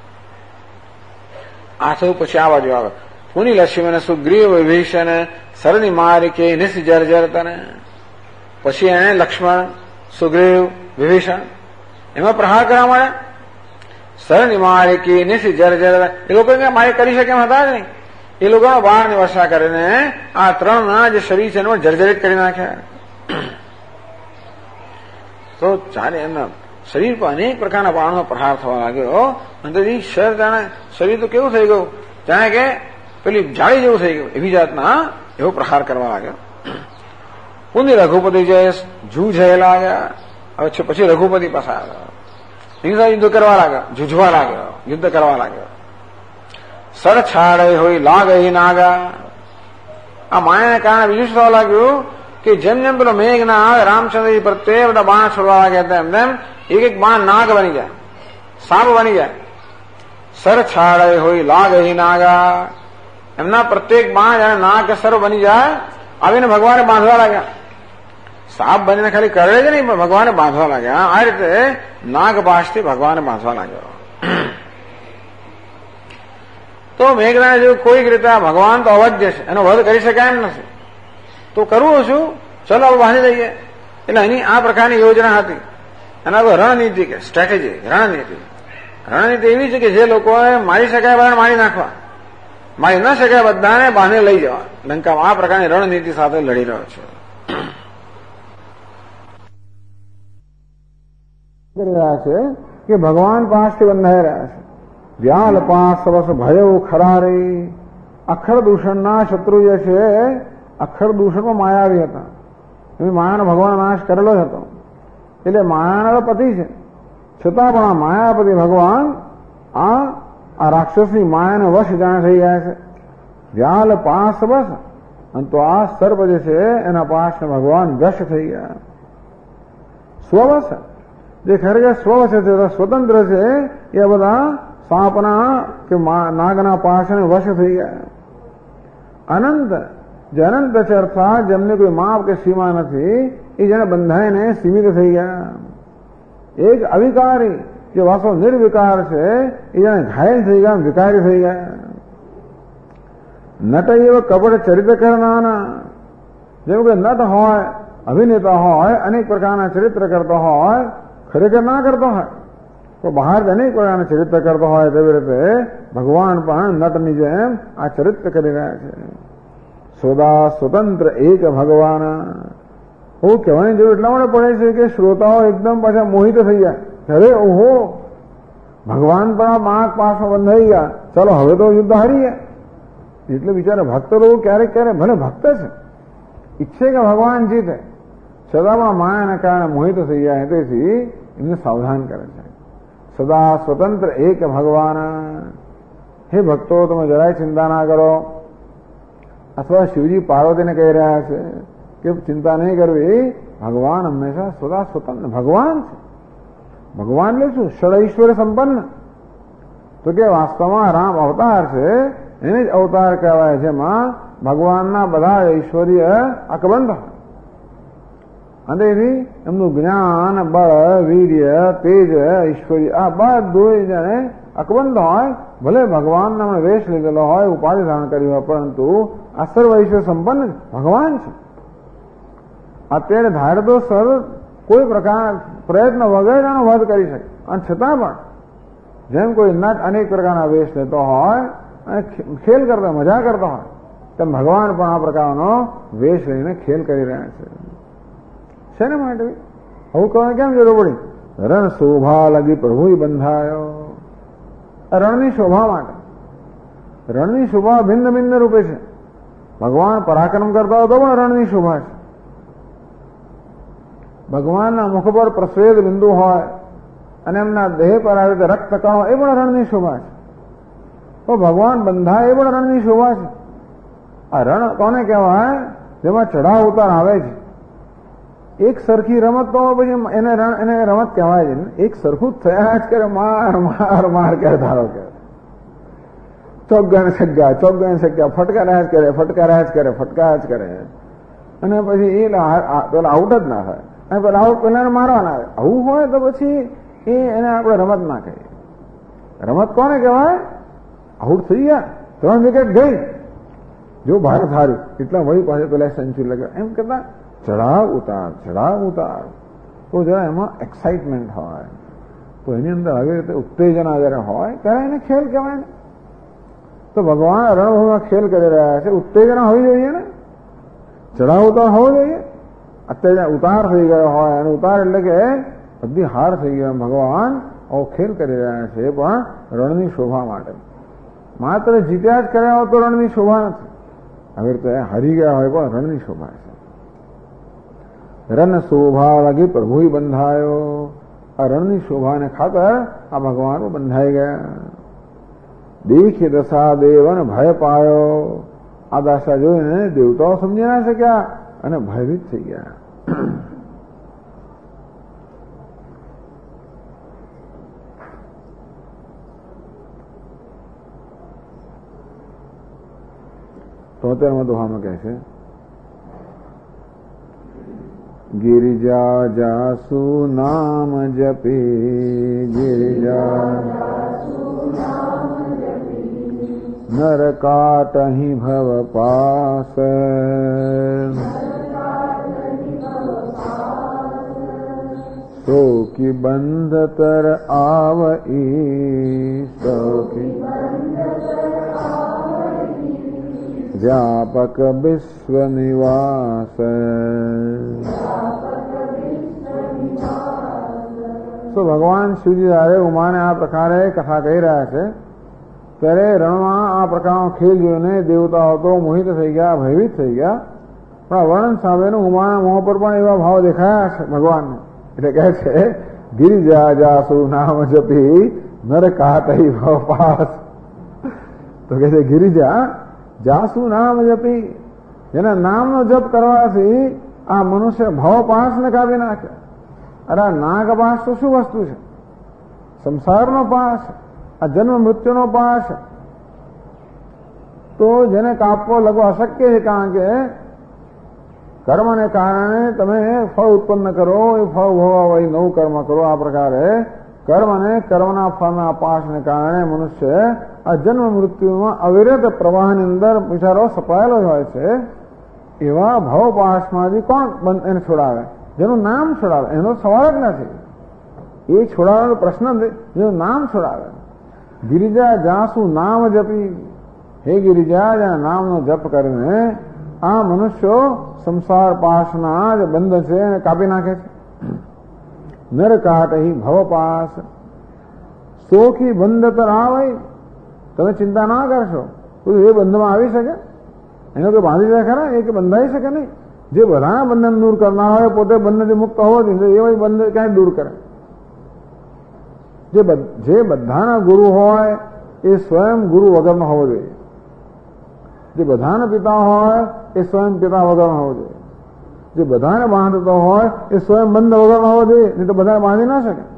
આ થયું. પછી આ બાજુ આવે પુની લક્ષ્મી સુગ્રીવ વિભીષણ સરણી મારિકે નિશ જર્જર તને. પછી એને લક્ષ્મણ, સુગ્રીવ, વિભીષણ એમાં પ્રહાર કરવા માંડ્યા. સરણી મારિકે નિશ જર્જર, એ લોકો મારે કરી શકે એમ હતા જ નહીં. એ લોકોનો બાણની વર્ષા કરીને આ ત્રણના જે શરીર છે એનો જર્જરિત કરી નાખ્યા. તો ચાલે એમના શરીર પર અનેક પ્રકારના બાણનો પ્રહાર થવા લાગ્યો. અંદરથી શરીર તો કેવું થઈ ગયું, જાણે કે પેલી જાળી જેવું થઈ ગયું, એવી જાતના એવો પ્રહાર કરવા લાગ્યો. પુણ્ય રઘુપતિ જય જૂઝ લાગ્યા. હવે પછી રઘુપતિ પાસે આવ્યા, યુદ્ધ કરવા લાગ્યો, જૂઝવા લાગ્યો, યુદ્ધ કરવા લાગ્યો. સર છાડે હોય લાગ નાગા. આ માયાને કારણે બીજું થવા લાગ્યું કે જેમ જેમ પેલો મેઘના રામચંદ્રજી પ્રત્યે બધા બાણ છોડવા લાગ્યા તેમ તેમ એક એક બાણ નાગ બની જાય, સાપ બની જાય. સર છાડે હોય લાગ નાગા. એમના પ્રત્યેક બાણ જાણે નાગ કે સર બની જાય, આવીને ભગવાને બાંધવા લાગ્યા. સાપ બનીને ખાલી કરે જ નહીં, પણ ભગવાને બાંધવા લાગ્યા. આ રીતે નાગપાશથી ભગવાને બાંધવા લાગ્યો. તો મેઘના જેવું કોઈક રીતે ભગવાન તો અવધ્ય છે, એનો વધ કરી શકાય એમ નથી. તો કરવું શું, ચલો હવે બાંધી દઈએ. એટલે એની આ પ્રકારની યોજના હતી. એના તો રણનીતિ કે સ્ટ્રેટેજી, રણનીતિ એવી છે કે જે લોકોએ મારી શકાય બધાને મારી નાખવા, મારી ન શકાય બધાને બાંધે લઈ જવા. લંકામાં આ પ્રકારની રણનીતિ સાથે લડી રહ્યો છે. કરી રહ્યા છે કે ભગવાન પાસથી બંધાઈ રહ્યા છે. વ્યાલ પાસ વસ ભયો ખરારે. અક્ષર દૂષણના શત્રુ જે છે, અક્ષર દૂષણમાં માયાવી હતા. એની માયાનો ભગવાન નાશ કરેલો જ હતો. એટલે માયાનો પતિ છે, છતાં પણ આ માયાપતિ ભગવાન આ રાક્ષસની માયાને વશ જાણે થઈ ગયા છે. વ્યાલ પાસ વસ, અને તો આ સર્પ જે છે એના પાસને ભગવાન વશ થઈ ગયા. સ્વવશ, જે ખરેખર સ્વવશ છે, સ્વતંત્ર છે, એ બધા સાપના કે નાગના પાસને વશ થઈ ગયા. અનંત, જે અનંત છે, અર્થાત જેમને કોઈ માપ કે સીમા નથી, એ જેને બંધાઈને સીમિત થઈ ગયા. એક અવિકારી, જે વાસ્તવ નિર્વિકાર છે, એ જેને ઘાયલ થઈ ગયા, વિકારી થઈ ગયા. નટ એવો કપટ ચરિત્ર કરનારા, જેમ કે નટ હોય, અભિનેતા હોય, અનેક પ્રકારના ચરિત્ર કરતો હોય, ખરેખર ના કરતો હોય, તો બહાર અનેક પ્રકારના ચરિત્ર કરતો હોય, તેવી રીતે ભગવાન પણ નટની જેમ આ ચરિત્ર કરી રહ્યા છે. સદા સ્વતંત્ર એક ભગવાન. હું કહેવાની જરૂર એટલા માટે પડે છે કે શ્રોતાઓ એકદમ પાછા મોહિત થઈ જાય. અરે ઓહો, ભગવાન પણ આ માગ પાસમાં બંધાઈ ગયા, ચાલો હવે તો યુદ્ધ હારી ગયા. એટલે બિચારા ભક્ત લોકો ક્યારેક ક્યારેક ભલે ભક્ત છે, ઈચ્છે કે ભગવાન જીતે, છતાં પણ માયાના કારણે મોહિત થઈ જાય. તેથી એમને સાવધાન કરે છે. સદા સ્વતંત્ર એક ભગવાન. હે ભક્તો, તમે જરાય ચિંતા ના કરો. અથવા શિવજી પાર્વતીને કહી રહ્યા છે કે ચિંતા નહીં કરવી, ભગવાન હંમેશા સદા સ્વતંત્ર ભગવાન છે. ભગવાન એટલે શું? ષડૈશ્વર્ય સંપન્ન. તો કે વાસ્તવમાં રામ અવતાર છે, એને જ અવતાર કહેવાય, જેમાં ભગવાનના બધા ઐશ્વર્ય અકબંધ હોય. અને એથી એમનું જ્ઞાન, બળ, વીર્ય, તેજ, ઐશ્વર્ય આ બધું જેને અકબંધ હોય. ભલે ભગવાનના વેશ લીધેલો હોય, ઉપાધિ ધારણ કરી હોય, પરંતુ આ સર્વ ઐશ્વર્ય સંપન્ન ભગવાન છે. અત્યારે ધારે તો સર્વ કોઈ પ્રકાર પ્રયત્ન વગર એનો વધ કરી શકે, અને છતાં પણ જેમ કોઈ નટ અનેક પ્રકારના વેશ લેતો હોય અને ખેલ કરતો, મજા કરતો હોય, તેમ ભગવાન પણ આ પ્રકારનો વેશ લઈને ખેલ કરી રહ્યા છે. શેના માટે આવું કહેવાય કેમ જરૂર પડી? રણ શોભા લગી પ્રભુ બંધાયો. રણની શોભા માટે. રણની શોભા ભિન્ન ભિન્ન રૂપે છે. ભગવાન પરાક્રમ કરતા હોય તો પણ રણની શોભા છે. ભગવાનના મુખ પર પ્રસ્વેદ બિંદુ હોય અને એમના દેહ પર આવે તો રક્ત કણો, એ પણ રણની શોભા છે. તો ભગવાન બંધાય, એ પણ રણની શોભા છે. આ રણ કોને કહેવાય? જેમાં ચઢાવ ઉતાર આવે છે. એક સરખી રમત તો પછી એને રમત કહેવાય છે. એક સરખું જ થયા જ કરે, માર માર માર કરે ધારો કે. ચોક ગણ સગ્યા ફટકારા જ કરે, ફટકારા જ કરે. અને પછી એ પેલા આઉટ જ ના થાય, અને પેલા આઉટ પેલાને મારવાના આવે. આવું હોય તો પછી એને આપણે રમત ના કહીએ. રમત કોને કહેવાય? આઉટ થઈ ગયા, 3 વિકેટ ગઈ, જો ભારત હાર્યું, એટલા વળી પાસે પેલા સેન્ચુરી લગાવે. એમ કરતા ચઢાવ ઉતાર તો જરા એમાં એક્સાઇટમેન્ટ હોય. તો એની અંદર આવી રીતે ઉત્તેજના જયારે હોય ત્યારે એને ખેલ કહેવાય ને. તો ભગવાન રણભૂમિમાં ખેલ કરી રહ્યા છે, ઉત્તેજના હોવી જોઈએ ને, ચઢાવ ઉતાર હોવો જોઈએ. અત્યારે ઉતાર થઈ ગયો હોય, અને ઉતાર એટલે કે બધી હાર થઈ ગયો. ભગવાન ખેલ કરી રહ્યા છે, પણ રણની શોભા માટે. માત્ર જીત્યા જ કર્યા હોય તો રણની શોભા નથી. હવે તો હારી ગયા હોય પણ રણની શોભા છે. રણ શોભા લાગી પ્રભુ બંધાયો. આ રણની શોભાને ખાતર આ ભગવાન બંધાઈ ગયા. દેખી દશા દેવન ભય પાયો. આ દશા જોઈને દેવતાઓ સમજી ના શક્યા અને ભયભીત થઈ ગયા. તો અત્યારમાં દોહામાં કહે છે, ગિરિજા જાસુ નામ જપી, ગિરિજા નર કાટહી ભવ પાસ. સોકી બંધ તર આવઈ, સોકી વ્યાપક વિશ્વ નિવાસ. તો ભગવાન શિવજી જયારે ઉમાને આ પ્રકારે કથા કહી રહ્યા છે ત્યારે રણમાં આ પ્રકારનો ખેલ જોઈને દેવતાઓ તો મોહિત થઈ ગયા, ભયભીત થઈ ગયા. પણ આ વર્ણન સામેનું ઉમાના મોહ પર પણ એવા ભાવ દેખાયા છે ભગવાનને. એટલે કહે છે, ગિરિજા જાસુ નામ જપી નર કાટહી ભવ પાસ. તો કહે છે ગિરિજા જાસુ નામ જપી, જેના નામનો જપ કરવાથી આ મનુષ્ય ભવપાસને કાપી નાખે. અરે નાગ પાસ તો શું વસ્તુ છે? સંસારનો પાસ, આ જન્મ મૃત્યુનો પાસ. તો જેને કાપવો લગો અશક્ય છે, કારણ કે કર્મને કારણે તમે ફળ ઉત્પન્ન કરો, એ ફળ ભોગવા વળી નવું કર્મ કરો. આ પ્રકારે કર્મ અને કર્મના ફળના પાસને કારણે મનુષ્ય આ જન્મ મૃત્યુમાં અવિરત પ્રવાહની અંદર બિચારો સપડાયેલો હોય છે. એવા ભવપાસમાંથી કોણ એને છોડાવે? જેનું નામ છોડાવે. એનો સવાલ જ નથી, એ છોડાવવાનો પ્રશ્ન નથી, જેનું નામ છોડાવે. ગિરિજા જાસુ નામ જપી, હે ગિરિજા, જેના નામનો જપ કરીને આ મનુષ્યો સંસાર પાસના જે બંધ છે એને કાપી નાખે છે. નર કાટહી ભવપાસ. સોખી બંધ તર આવે. તમે ચિંતા ના કરશો, એ બંધમાં આવી શકે? એને તો બાંધી જાય ખરા? એ કે બંધાઈ શકે નહીં. જે બધાના બંધન દૂર કરનાર હોય, પોતે બંધનથી મુક્ત હોવો જોઈએ, એ બંધ ક્યાંય દૂર કરે. જે બધાના ગુરુ હોય એ સ્વયં ગુરુ વગરનો હોવો જોઈએ. જે બધાના પિતા હોય એ સ્વયં પિતા વગરનો હોવો જોઈએ. જે બધાને બાંધતો હોય એ સ્વયં બંધ વગરનો હોવો જોઈએ, નહીં તો બધાને બાંધી ના શકે.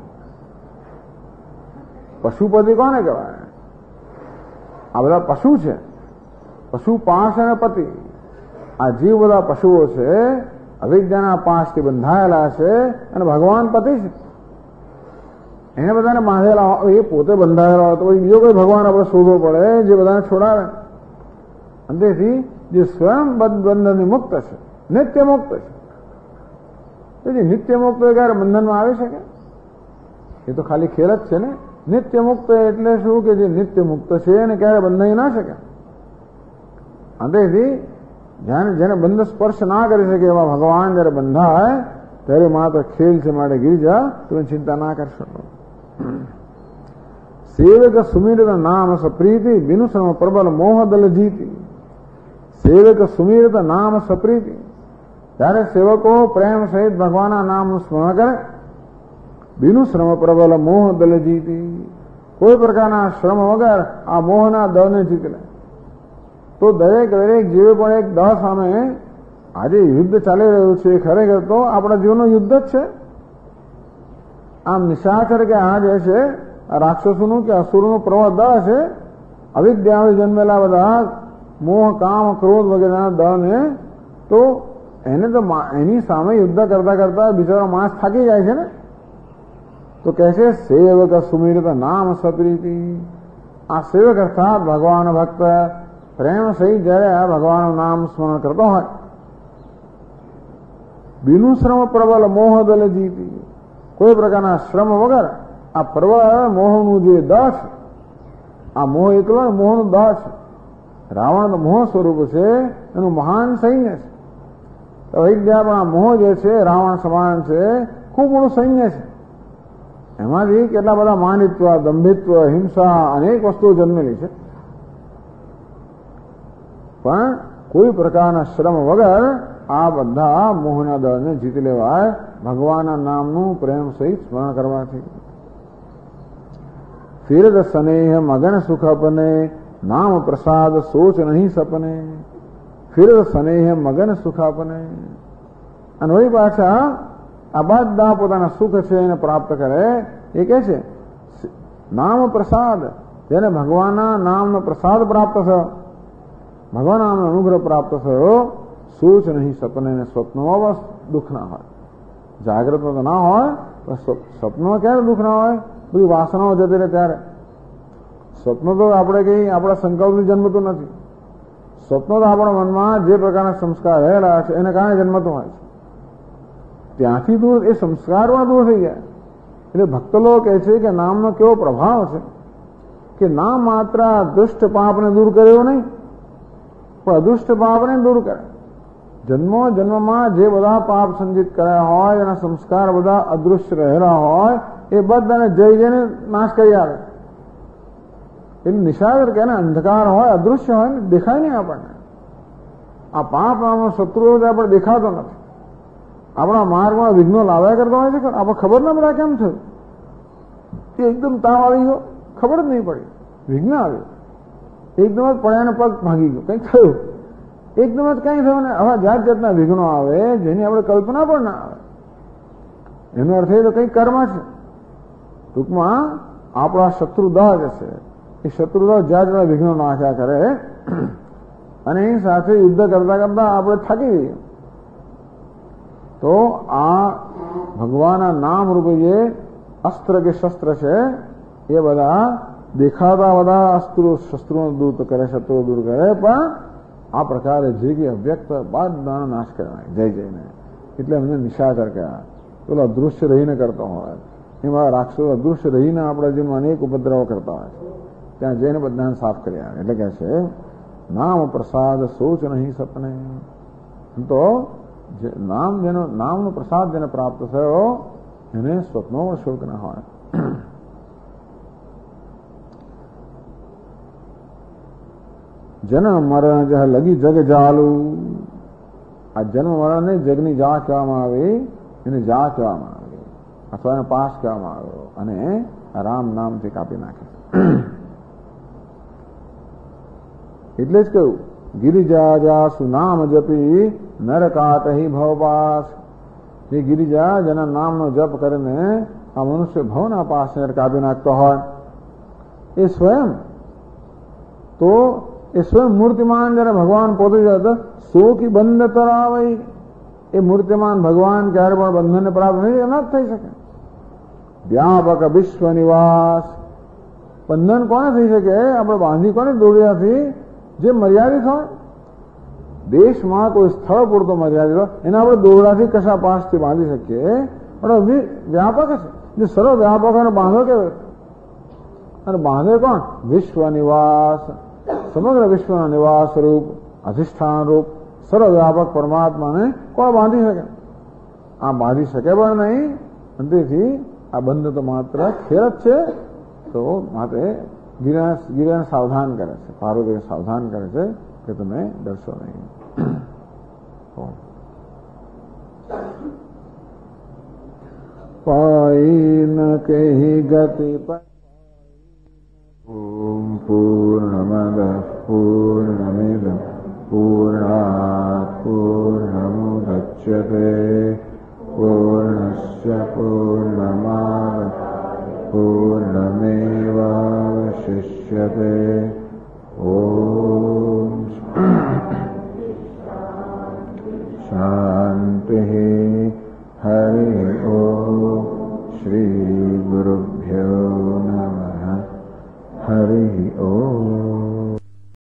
પશુપતિ કોને કહેવાય? આ બધા પશુ છે. પશુ પાસ અને પતિ, આ જીવ બધા પશુઓ છે, અવિદ્યાના પાસથી બંધાયેલા છે, અને ભગવાન પતિ છે. એને બધાને બાંધેલા, એ પોતે બંધાયેલા હોય તો બીજો કોઈ ભગવાન આપણે શોધવો પડે જે બધાને છોડાવે. અંતેથી જે સ્વયં બંધનથી મુક્ત છે, નિત્ય મુક્ત છે. જે નિત્ય મુક્ત ક્યારે બંધનમાં આવી શકે? એ તો ખાલી ખેલ જ છે ને. નિત્ય મુક્ત એટલે શું? કે જે નિત્ય મુક્ત છે એને ક્યારે બંધાઈ ના શકે. અંતેથી જેને બંધ સ્પર્શ ના કરી શકે એવા ભગવાન જયારે બંધાય ત્યારે માત્ર ખેલ છે. માટે ગિરિજા, તમે ચિંતા ના કરશો. સેવક સુમિરત નામ સપ્રીતિ, બિનુ સર્વ પ્રબલ મોહ દલ જીતી. સેવક સુમિરત નામ સપ્રીતિ, ત્યારે સેવકો પ્રેમ સહિત ભગવાનના નામનું સ્મરણ કરે. બિનુ શ્રમ પ્રબલ મોહ દલ જીતી, કોઈ પ્રકારના શ્રમ વગર આ મોહના દળને જીતી લે. તો દરેક જીવે પણ એક દળ સામે આજે યુદ્ધ ચાલી રહ્યું છે, ખરેખર તો આપણા જીવનનું યુદ્ધ જ છે. આમ નિશાચર કે આ જે છે રાક્ષસોનું કે અસુરનું પ્રબળ દળ છે, અવિદ્યાથી જન્મેલા બધા મોહ, કામ, ક્રોધ વગેરેના દળને તો એને તો એની સામે યુદ્ધ કરતા કરતા બિચારો માણસ થાકી જાય છે ને. તો કહે છે સેવક સુમિરત નામ સપ્રીતિ. આ સેવક અર્થાત ભગવાન ભક્ત પ્રેમ સહિત જયારે આ ભગવાનનું નામ સ્મરણ કરતો હોય, બિનુ શ્રમ પ્રબલ મોહ દલ જીતી. કોઈ પ્રકારના શ્રમ વગર આ પ્રબળ મોહનું જે દળ છે, આ મોહ એકલો મોહનું દળ છે. રાવણ મોહ સ્વરૂપ છે, એનું મહાન સૈન્ય છે. તો વિદ્યા પણ આ મોહ જે છે રાવણ સમાન છે, ખૂબ મોટું સૈન્ય છે. એમાંથી કેટલા બધા માનિત્વ, દંભિત્વ, હિંસા અનેક વસ્તુઓ જન્મેલી છે. પણ કોઈ પ્રકારના શ્રમ વગર આ બધા મોહના દળને જીતી લેવાય ભગવાનના નામનું પ્રેમ સહિત સ્મરણ કરવાથી. ફિરદ સ્નેહ મગન સુખ અપને, નામ પ્રસાદ સોચ નહીં સપને. ફિરદ સ્નેહ મગન સુખ અપને. અને વળી પાછા આ બધા પોતાના સુખ છે એને પ્રાપ્ત કરે. એ કે છે નામ પ્રસાદ, જેને ભગવાનના નામનો પ્રસાદ પ્રાપ્ત થયો, ભગવાન નામનો અનુગ્રહ પ્રાપ્ત થયો, સોચ નહીં સપને, ને સ્વપ્નમાં બસ દુઃખ ના હોય. જાગ્રતમાં તો ના હોય, પણ સ્વપ્નમાં ક્યારે દુઃખ ના હોય? બધી વાસનાઓ જતી રહે ત્યારે. સ્વપ્ન તો આપણે કઈ આપણા સંકલ્પથી જન્મતું નથી. સ્વપ્ન તો આપણા મનમાં જે પ્રકારના સંસ્કાર રહેલા છે એને કારણે જન્મતું હોય છે. ત્યાંથી દૂર એ સંસ્કારમાં દૂર થઈ જાય. એટલે ભક્ત લોકો કહે છે કે નામનો કેવો પ્રભાવ છે કે નામ માત્ર દુષ્ટ પાપને દૂર કરે એવું નહીં, પણ અદુષ્ટ પાપને દૂર કરે. જન્મો જન્મમાં જે બધા પાપ સંચિત કર્યા હોય, એના સંસ્કાર બધા અદૃશ્ય રહેલા હોય, એ બધાને જઈ જઈને નાશ કરી આવે. એટલે નિશાચર કે અંધકાર હોય, અદૃશ્ય હોય ને, દેખાય નહીં આપણને. આ પાપ નામનો શત્રુ આપણે દેખાતો નથી. આપણા માર્ગમાં વિઘ્નો લાવ્યા કરતા હોય છે, આપણે ખબર ના પડે કેમ થયું. કે એકદમ તાવ આવી ગયો, ખબર જ નહીં પડી, વિઘ્ન આવ્યું. એકદમ જ પડ્યાને પગ ભાગી ગયો, કંઈક થયું. એકદમ જ કંઈ થયું ને હવે જાત જાતના વિઘ્નો આવે, જેની આપણે કલ્પના પણ ના આવે. એનો અર્થ એ તો કંઈક કર્મ છે. ટૂંકમાં આપણા શત્રુદા જે છે, એ શત્રુદા જાત જાતના વિઘ્નો નાખ્યા કરે, અને એની સાથે યુદ્ધ કરતા કરતા આપણે થાકી જઈએ. તો આ ભગવાનના નામ રૂપે જે અસ્ત્ર કે શસ્ત્ર છે, એ બધા દેખાતા બધા શસ્ત્રો દૂર કરે, શત્રુઓ દૂર કરે, પણ આ પ્રકારે જે કે અવ્યક્ત બધાનો નાશ કરવાય જય જઈને. એટલે એમને નિશાચર કહેવાય. પેલો અદૃશ્ય રહીને કરતો હોય, એમાં રાક્ષસો અદૃશ્ય રહીને આપણા જીવનમાં અનેક ઉપદ્રવો કરતા હોય છે. ત્યાં જઈને બધાને સાફ કરી આવે. એટલે કહે છે નામ પ્રસાદ સોચ નહીં સપને. તો નામ જેનો નામનો પ્રસાદ જેને પ્રાપ્ત થયો એને સ્વપ્નો શોક ના હોય. જન્મ મરણ જહ લગી જગ જાલુ. આ જન્મ મરણને જગની જા કહેવામાં આવે, એને જા કહેવામાં આવે, અથવા એને પાસ કહેવામાં આવ્યો, અને રામ નામથી કાપી નાખે. એટલે જ કહ્યું ગિરિજા જાસુ નામ જપી નરકાટહી ભવપાસ. એ ગિરિજા જેના નામનો જપ કરીને આ મનુષ્ય ભવના પાસને કાપી નાખતો હોય, એ સ્વયં તો એ સ્વયં મૂર્તિમાન જયારે ભગવાન પોતે જતા શોકી બંધ તરાવે. એ મૂર્તિમાન ભગવાન ક્યારે પણ બંધનને પ્રાપ્ત નહીં ન થઈ શકે. વ્યાપક વિશ્વ નિવાસ. બંધન કોને થઈ શકે? આપણે બાંધી કોને દોડ્યાથી? જે મર્યાદિત હોય, દેશમાં કોઈ સ્થળ પૂરતો મર્યાદિત હોય, એને આપણે દોરડાથી કશા પાસથી બાંધી શકીએ, પણ વ્યાપક છે. જે સર્વ વ્યાપક અને બાંધો કે, અને બાંધે કોણ? વિશ્વ નિવાસ. સમગ્ર વિશ્વના નિવાસ રૂપ, અધિષ્ઠાન રૂપ સર્વ વ્યાપક પરમાત્માને કોણ બાંધી શકે? આ બાંધી શકે પણ નહીં. તેથી આ બંધ તો માત્ર ખેર જ છે. તો માટે ગિરિરાજ સાવધાન કરે છે, પાર્વતી સાવધાન કરે છે કે તમે ડરશો નહીં. પાઈ ન કહી ગતિ ઓમ પૂર્ણમદ પૂર્ણમિદ પૂર્ણાત પૂર્ણમુદચ્યતે પૂર્ણસ્ય પૂર્ણમાદ પૂર્ણમેવાવશિષ્યતે ओम शांति हरि ओम।